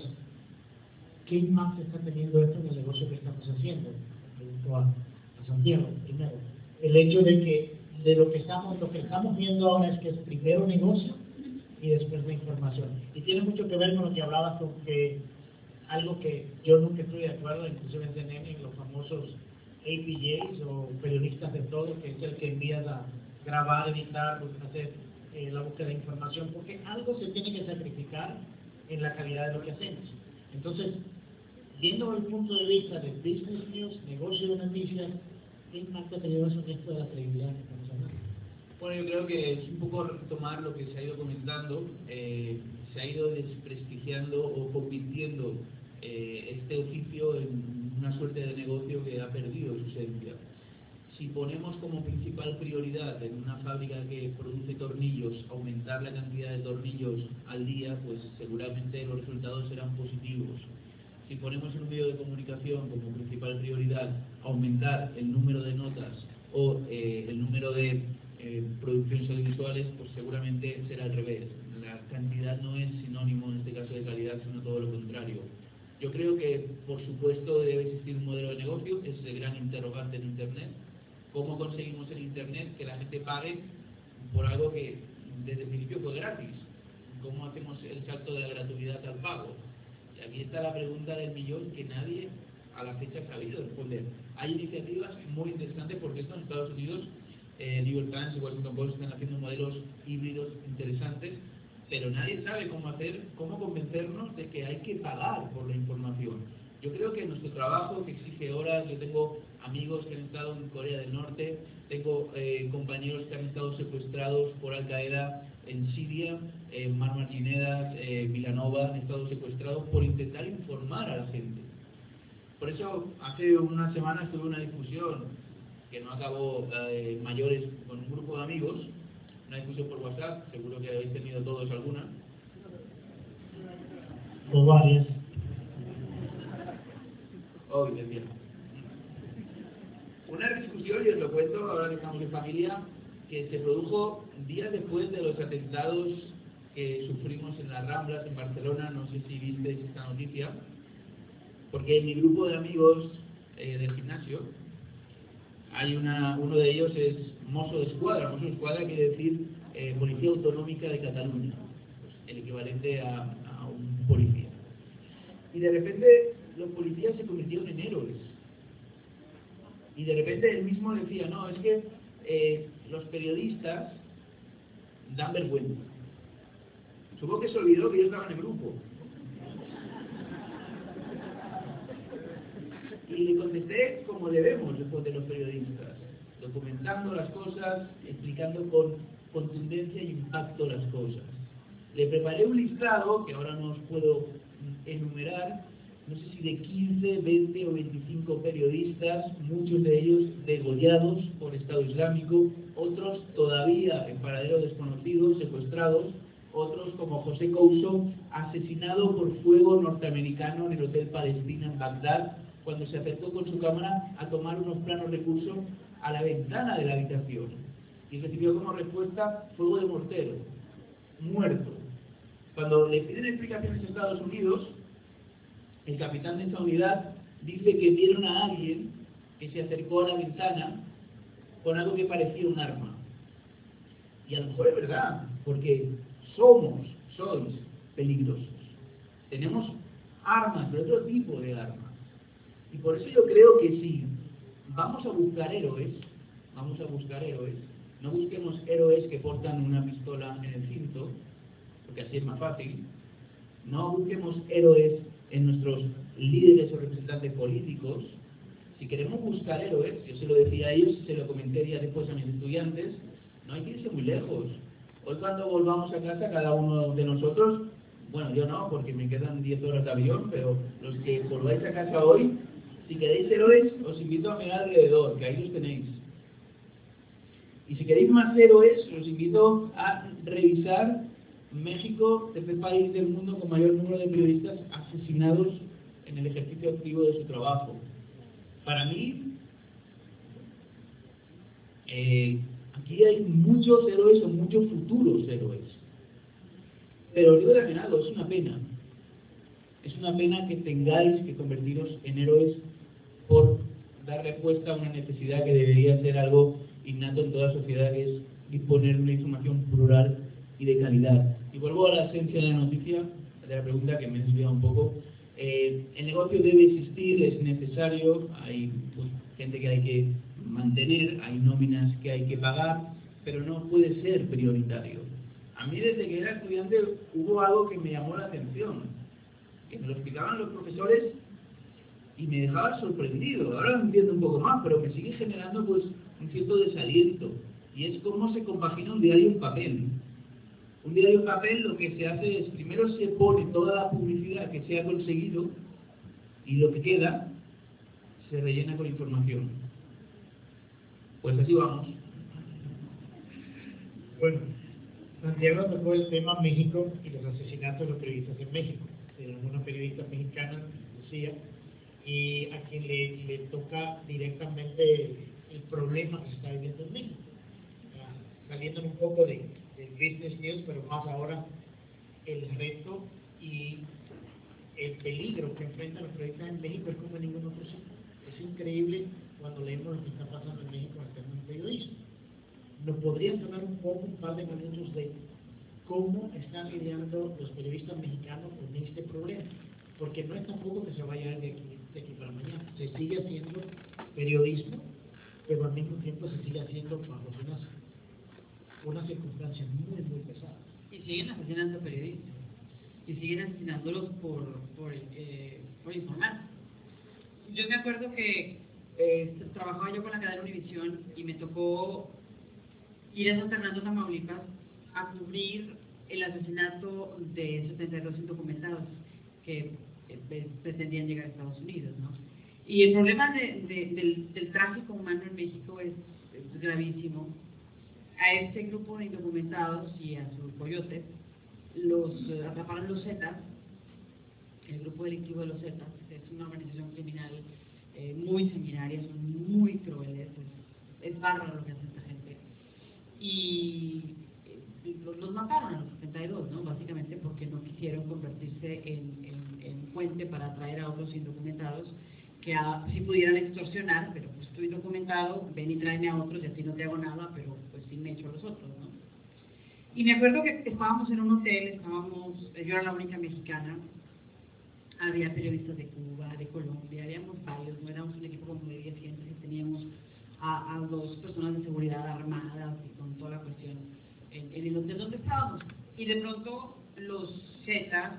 ¿Qué impacto está teniendo esto en el negocio que estamos haciendo? Pregunto a, a Santiago primero. El hecho de que de lo que estamos lo que estamos viendo ahora es que es primero negocio y después la información. Y tiene mucho que ver con lo que hablabas, con que algo que yo nunca estoy de acuerdo, inclusive en C N N, los famosos A P Js o periodistas de todo, que es el que envías a grabar, editar, hacer eh, la búsqueda de información, porque algo se tiene que sacrificar en la calidad de lo que hacemos. Entonces, viendo el punto de vista de business news, negocio de noticias, ¿qué impacto ha tenido eso en esto de la credibilidad que estamos hablando? Bueno, yo creo que es un poco retomar lo que se ha ido comentando, eh, se ha ido desprestigiando o convirtiendo eh, este oficio en una suerte de negocio que ha perdido su esencia. Si ponemos como principal prioridad en una fábrica que produce tornillos aumentar la cantidad de tornillos al día, pues seguramente los resultados serán positivos. Si ponemos en un medio de comunicación como principal prioridad aumentar el número de notas o eh, el número de eh, producciones audiovisuales, pues seguramente será al revés. La cantidad no es sinónimo en este caso de calidad, sino todo lo contrario. Yo creo que, por supuesto, debe existir un modelo de negocio, ese es el gran interrogante en Internet. ¿Cómo conseguimos en Internet que la gente pague por algo que desde el principio fue gratis? ¿Cómo hacemos el salto de la gratuidad al pago? Y aquí está la pregunta del millón que nadie a la fecha ha sabido responder. Hay iniciativas muy interesantes, porque esto en Estados Unidos, eh, New York Times y Washington Post están haciendo modelos híbridos interesantes, pero nadie sabe cómo hacer, cómo convencernos de que hay que pagar por la información. Yo creo que nuestro trabajo, que exige horas, yo tengo amigos que han estado en Corea del Norte, tengo eh, compañeros que han estado secuestrados por Al Qaeda en Siria, eh, Mar Marginedas, eh, Vilanova, han estado secuestrados por intentar informar a la gente. Por eso, hace unas semanas tuve una discusión que no acabó eh, mayores con un grupo de amigos, una discusión por WhatsApp, seguro que habéis tenido todos alguna. O varias. Oh, bien, bien. Una discusión, y os lo cuento, ahora que estamos en familia, que se produjo días después de los atentados que sufrimos en las Ramblas, en Barcelona. No sé si visteis esta noticia, porque en mi grupo de amigos eh, del gimnasio, hay una, uno de ellos es mozo de escuadra. Mozo de escuadra quiere decir eh, Policía Autonómica de Cataluña, pues, el equivalente a, a un policía. Y de repente los policías se convirtieron en héroes. Y de repente él mismo decía, no, es que eh, los periodistas dan vergüenza. Supongo que se olvidó que yo estaba en el grupo. Y le contesté como debemos después de los periodistas, documentando las cosas, explicando con contundencia y impacto las cosas. Le preparé un listado, que ahora no os puedo enumerar, no sé si de quince, veinte o veinticinco periodistas, muchos de ellos degollados por Estado Islámico, otros todavía en paradero desconocido, secuestrados, otros como José Couso, asesinado por fuego norteamericano en el Hotel Palestina en Bagdad, cuando se acercó con su cámara a tomar unos planos recursos a la ventana de la habitación. Y recibió como respuesta fuego de mortero, muerto. Cuando le piden explicaciones a Estados Unidos, el capitán de esta unidad dice que vieron a alguien que se acercó a la ventana con algo que parecía un arma. Y a lo mejor es verdad, porque somos, sois peligrosos. Tenemos armas, de otro tipo de armas. Y por eso yo creo que si vamos a buscar héroes, vamos a buscar héroes, no busquemos héroes que portan una pistola en el cinto, porque así es más fácil. No busquemos héroes en nuestros líderes o representantes políticos. Si queremos buscar héroes, yo se lo decía a ellos y se lo comenté días después a mis estudiantes, no hay que irse muy lejos. Hoy cuando volvamos a casa, cada uno de nosotros, bueno, yo no, porque me quedan diez horas de avión, pero los que volváis a casa hoy, si queréis héroes, os invito a mirar alrededor, que ahí los tenéis. Y si queréis más héroes, os invito a revisar México es el país del mundo con mayor número de periodistas asesinados en el ejercicio activo de su trabajo. Para mí, eh, aquí hay muchos héroes o muchos futuros héroes. Pero digo de algo, es una pena. Es una pena que tengáis que convertiros en héroes por dar respuesta a una necesidad que debería ser algo innato en toda sociedad, que es disponer de una información plural y de calidad. Y vuelvo a la esencia de la noticia, de la pregunta que me he desviado un poco. Eh, el negocio debe existir, es necesario, hay pues, gente que hay que mantener, hay nóminas que hay que pagar, pero no puede ser prioritario. A mí desde que era estudiante hubo algo que me llamó la atención, que me lo explicaban los profesores y me dejaba sorprendido. Ahora lo entiendo un poco más, pero me sigue generando pues un cierto desaliento, y es cómo se compagina un diario en papel. Un diario en papel lo que se hace es, primero se pone toda la publicidad que se ha conseguido y lo que queda se rellena con información. Pues así vamos. Bueno, Santiago tocó el tema México y los asesinatos de los periodistas en México, de algunos periodistas mexicanos, Lucía, y a quien le, le toca directamente el problema que se está viviendo en México. Uh, saliendo un poco de, del business news, pero más ahora el reto y el peligro que enfrentan los periodistas en México es como en ningún otro sitio. Es increíble cuando leemos lo que está pasando en México en el tema del periodismo. ¿Nos podrían tomar un poco, un par de minutos de cómo están lidiando los periodistas mexicanos con este problema? Porque no es tampoco que se vaya de aquí, de aquí para mañana. Se sigue haciendo periodismo, pero al mismo tiempo se sigue haciendo bajo unas, unas circunstancias muy, muy pesadas. Y siguen asesinando periodistas. Y siguen asesinándolos por, por, eh, por informar. Yo me acuerdo que eh, trabajaba yo con la cadena Univisión y me tocó ir a San Fernando, Tamaulipas, a cubrir el asesinato de setenta y dos indocumentados que eh, pretendían llegar a Estados Unidos, ¿no? Y el problema de, de, del, del tráfico humano en México es, es gravísimo. A este grupo de indocumentados y a sus coyotes los eh, atraparon los Zetas, el grupo delictivo de los Zetas, es una organización criminal eh, muy sanguinaria, son muy crueles, es, es bárbaro lo que hace esta gente. Y eh, los, los mataron a los setenta y dos, ¿no? Básicamente porque no quisieron convertirse en, en, en fuente para atraer a otros indocumentados que a, si pudieran extorsionar, pero pues tú indocumentado, ven y tráeme a otros y así no te hago nada, pero pues sí me echo a los otros, ¿no? Y me acuerdo que estábamos en un hotel, estábamos, yo era la única mexicana, había periodistas de Cuba, de Colombia, habíamos varios, no éramos un equipo como de diez gentes y teníamos a, a dos personas de seguridad armadas y con toda la cuestión en, en el hotel donde estábamos. Y de pronto los Zetas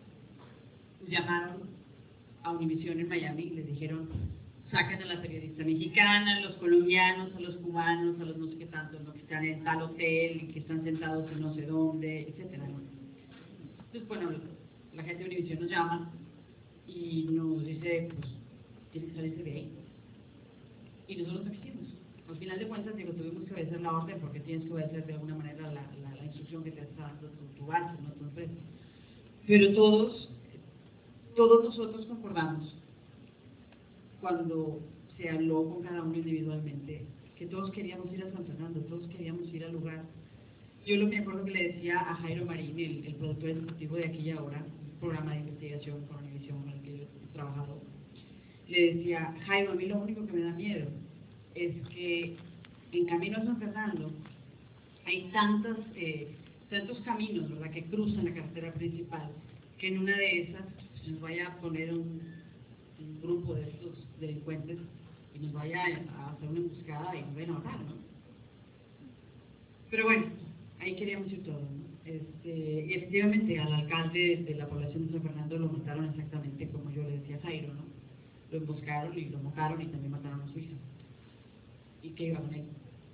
llamaron a Univisión en Miami y les dijeron: saquen a la periodista mexicana, a los colombianos, a los cubanos, a los no sé qué tantos, ¿no? Que están en tal hotel y que están sentados en no sé dónde, etcétera. Entonces, bueno, la gente de Univisión nos llama y nos dice, pues, tiene que salirse de ahí. Y nosotros lo hicimos. Al final de cuentas, digo, tuvimos que obedecer la orden porque tienes que obedecer de alguna manera la, la, la instrucción que te está dando tu, tu base, no tu empresa. Pero todos, todos nosotros concordamos, cuando se habló con cada uno individualmente, que todos queríamos ir a San Fernando, todos queríamos ir al lugar. Yo lo me acuerdo que le decía a Jairo Marín, el, el productor ejecutivo de Aquí y Ahora, un programa de investigación con Univisión con el que yo he trabajado, le decía: Jairo, a mí lo único que me da miedo es que en camino a San Fernando hay tantas, eh, tantos caminos, ¿verdad?, que cruzan la carretera principal, que en una de esas se nos vaya a poner un, un grupo de estos delincuentes y nos vaya a hacer una emboscada y nos vayan a matar, ¿no? Pero bueno, ahí queríamos ir todos, ¿no? Este, y efectivamente al alcalde de la población de San Fernando lo mataron exactamente como yo le decía a Jairo, ¿no? Lo emboscaron y lo mataron y también mataron a su hija. ¿Y qué iba con él?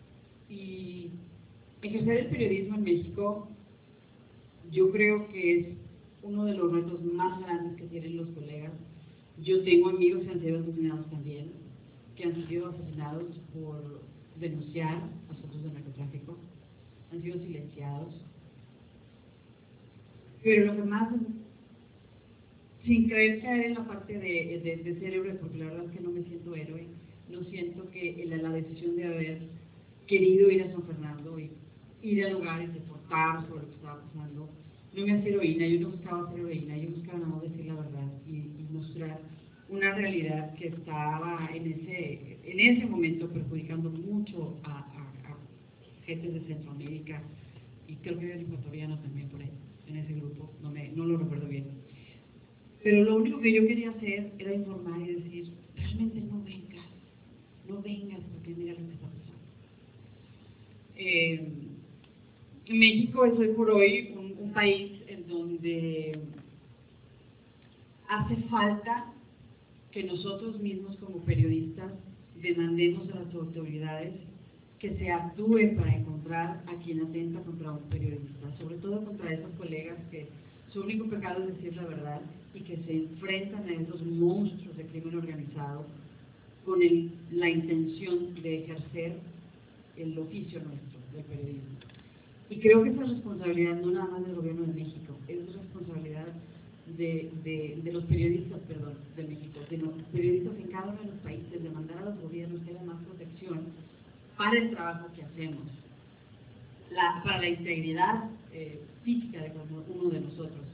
Y ejercer el periodismo en México, yo creo que es uno de los retos más grandes que tienen los colegas. Yo tengo amigos que han sido asesinados también, que han sido asesinados por denunciar asuntos de narcotráfico, han sido silenciados. Pero lo que más, sin creer caer en la parte de, de, de ser héroe, porque la verdad es que no me siento héroe, no siento que la, la decisión de haber querido ir a San Fernando y ir al lugar y reportar sobre lo que estaba pasando, no me hace heroína. Yo no buscaba ser heroína, yo buscaba nada más decir la verdad y, y mostrar una realidad que estaba en ese, en ese momento perjudicando mucho a, a, a gente de Centroamérica, y creo que eran ecuatorianos también por ahí, en ese grupo, no, me, no lo recuerdo bien. Pero lo único que yo quería hacer era informar y decir, realmente no vengas, no vengas porque mira lo que está pasando. Eh, México es hoy por hoy un, un país en donde hace falta que nosotros mismos como periodistas demandemos a las autoridades que se actúe para encontrar a quien atenta contra un periodista, sobre todo contra esos colegas que su único pecado es decir la verdad y que se enfrentan a esos monstruos de crimen organizado con el, la intención de ejercer el oficio nuestro del periodismo. Y creo que esa responsabilidad no nada más del gobierno de México, es responsabilidad de, de, de los periodistas, perdón, de México, de los periodistas en cada uno de los países, de mandar a los gobiernos que haya más protección para el trabajo que hacemos, la, para la integridad eh, física de cada uno de nosotros,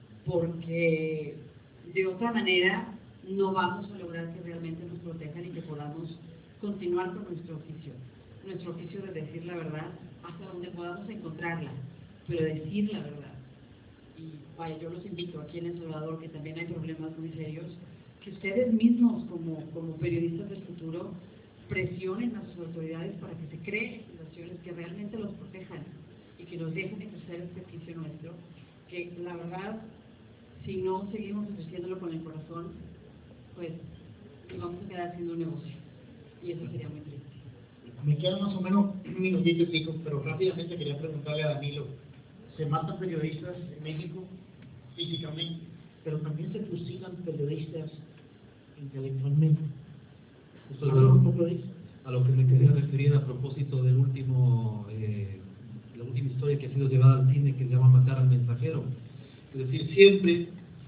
porque de otra manera no vamos a lograr que realmente nos protejan y que podamos continuar con nuestro oficio, nuestro oficio de decir la verdad hasta donde podamos encontrarla, pero decir la verdad. Y vaya, yo los invito aquí en El Salvador, que también hay problemas muy serios, que ustedes mismos como, como periodistas del futuro presionen a sus autoridades para que se creen legislaciones que realmente los protejan y que nos dejen ejercer este oficio nuestro, que la verdad, si no seguimos ejerciéndolo con el corazón, pues nos vamos a quedar haciendo un negocio, y eso sería muy triste. Me queda más o menos un minutito y pico, pero rápidamente quería preguntarle a Danilo, se matan periodistas en México físicamente, pero también se fusilan periodistas intelectualmente. Eso es lo, un poco de a lo que me quería referir a propósito del último, eh, la última historia que ha sido llevada al cine, que se llama Matar al Mensajero. Es decir, siempre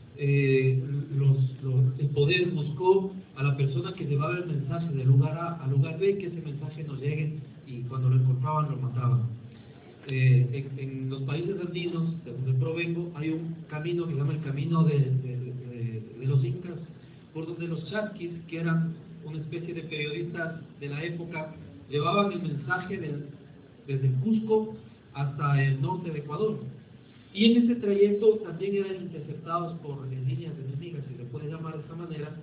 eh, los, los, el poder buscó a la persona que llevaba el mensaje de lugar A a lugar B, que ese mensaje no llegue, y cuando lo encontraban lo mataban. Eh, en, en los países andinos, de donde provengo, hay un camino que se llama el camino de, de, de, de los incas, por donde los chasquis, que eran una especie de periodistas de la época, llevaban el mensaje del, desde Cusco hasta el norte de Ecuador. Y en ese trayecto también eran interceptados por líneas enemigas, si se puede llamar de esta manera,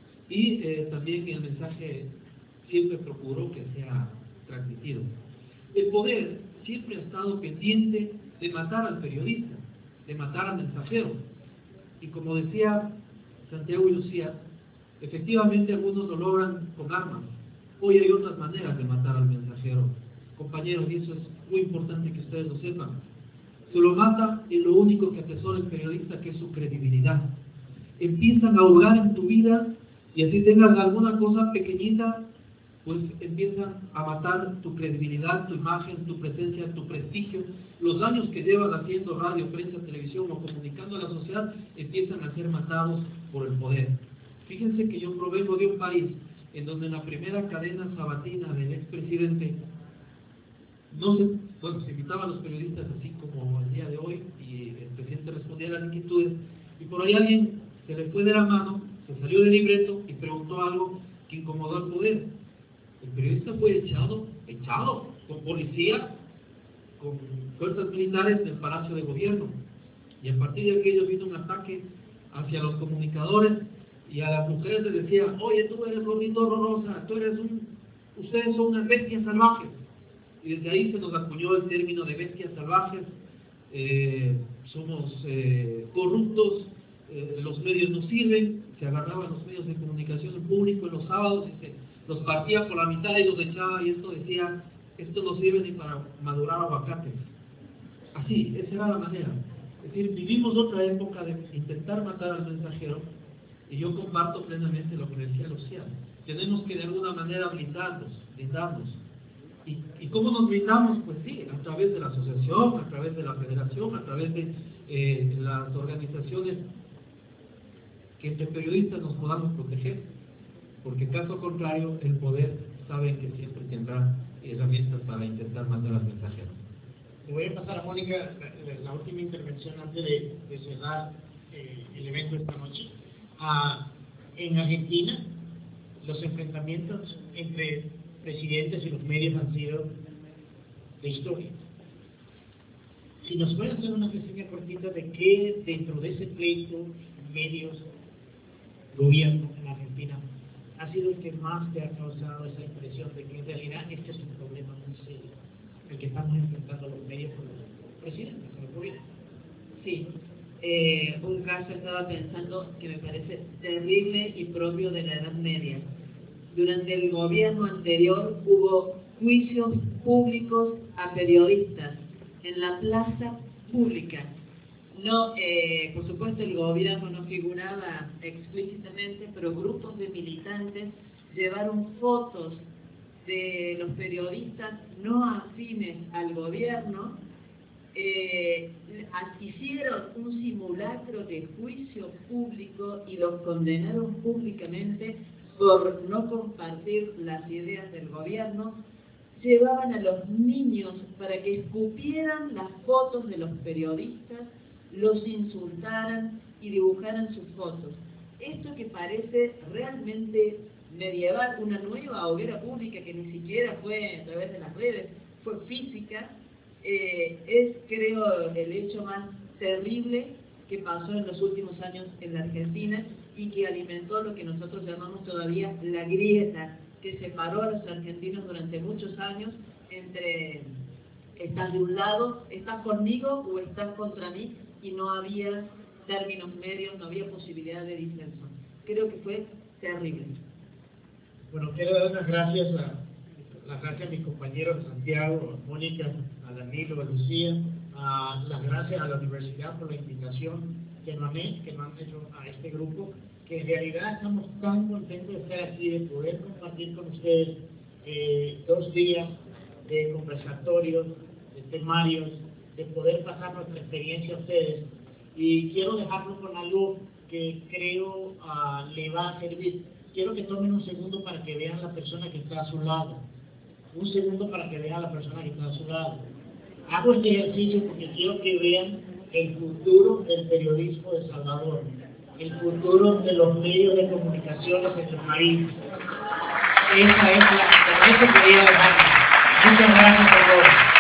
y eh, también el mensaje siempre procuró que sea transmitido. El poder siempre ha estado pendiente de matar al periodista, de matar al mensajero. Y como decía Santiago y Lucía, efectivamente algunos lo logran con armas. Hoy hay otras maneras de matar al mensajero, compañeros, y eso es muy importante que ustedes lo sepan. Se lo mata en lo único que atesora el periodista, que es su credibilidad. Empiezan a hurgar en tu vida, y así tengas alguna cosa pequeñita, pues empiezan a matar tu credibilidad, tu imagen, tu presencia, tu prestigio. Los años que llevas haciendo radio, prensa, televisión o comunicando a la sociedad empiezan a ser matados por el poder. Fíjense que yo provengo de un país en donde en la primera cadena sabatina del expresidente no se, bueno, se invitaba a los periodistas así como el día de hoy, y el presidente respondía a las inquietudes, y por ahí alguien se le fue de la mano, se salió del libreto y preguntó algo que incomodó al poder. El periodista fue echado, echado, con policía, con fuerzas militares del Palacio de Gobierno. Y a partir de aquello vino un ataque hacia los comunicadores, y a las mujeres les decía, oye, tú eres gordito rosa, tú eres un, ustedes son unas bestias salvajes. Y desde ahí se nos acuñó el término de bestias salvajes, eh, somos eh, corruptos, eh, los medios no sirven, se agarraban los medios de comunicación en público en los sábados y se los partía por la mitad y los echaba, y esto decía, esto no sirve ni para madurar aguacates. Así, esa era la manera. Es decir, vivimos otra época de intentar matar al mensajero, y yo comparto plenamente lo que decía Lucía. Tenemos que de alguna manera blindarnos, blindarnos. ¿Y, ¿Y cómo nos blindamos? Pues sí, a través de la asociación, a través de la federación, a través de eh, las organizaciones, que entre periodistas nos podamos proteger, porque caso contrario el poder sabe que siempre tendrá herramientas para intentar mandar al mensajero. Le voy a pasar a Mónica la, la, la última intervención antes de, de cerrar eh, el evento esta noche. Ah, en Argentina, los enfrentamientos entre presidentes y los medios han sido de historia. Si nos puede hacer una reseña cortita de qué dentro de ese pleito, medios, gobierno en Argentina, ha sido el que más te ha causado esa impresión de que en realidad este es un problema muy serio, el que estamos enfrentando los medios con los presidentes, con el gobierno. Sí, eh, un caso estaba pensando que me parece terrible y propio de la Edad Media. Durante el gobierno anterior hubo juicios públicos a periodistas en la plaza pública. No, eh, por supuesto el gobierno no figuraba explícitamente, pero grupos de militantes llevaron fotos de los periodistas no afines al gobierno, eh, hicieron un simulacro de juicio público y los condenaron públicamente por no compartir las ideas del gobierno. Llevaban a los niños para que escupieran las fotos de los periodistas, los insultaran y dibujaran sus fotos. Esto que parece realmente medieval, una nueva hoguera pública que ni siquiera fue a través de las redes, fue física, eh, es creo el hecho más terrible que pasó en los últimos años en la Argentina y que alimentó lo que nosotros llamamos todavía la grieta que separó a los argentinos durante muchos años entre estás de un lado, estás conmigo o estás contra mí, y no había términos medios, no había posibilidad de disenso. Creo que fue terrible. Bueno, quiero dar las gracias a, las gracias a mis compañeros, a Santiago, a Mónica, a Danilo, a Lucía, a las gracias a la universidad por la invitación que nos han, que nos han hecho a este grupo, que en realidad estamos tan contentos de estar aquí, de poder compartir con ustedes eh, dos días de conversatorios, de temarios, de poder pasar nuestra experiencia a ustedes. Y quiero dejarlo con algo que creo uh, le va a servir. Quiero que tomen un segundo para que vean la persona que está a su lado. Un segundo para que vean la persona que está a su lado. Hago este ejercicio porque quiero que vean el futuro del periodismo de Salvador, el futuro de los medios de comunicación de nuestro país. Esa es la, con eso quería dejar. Muchas gracias a todos.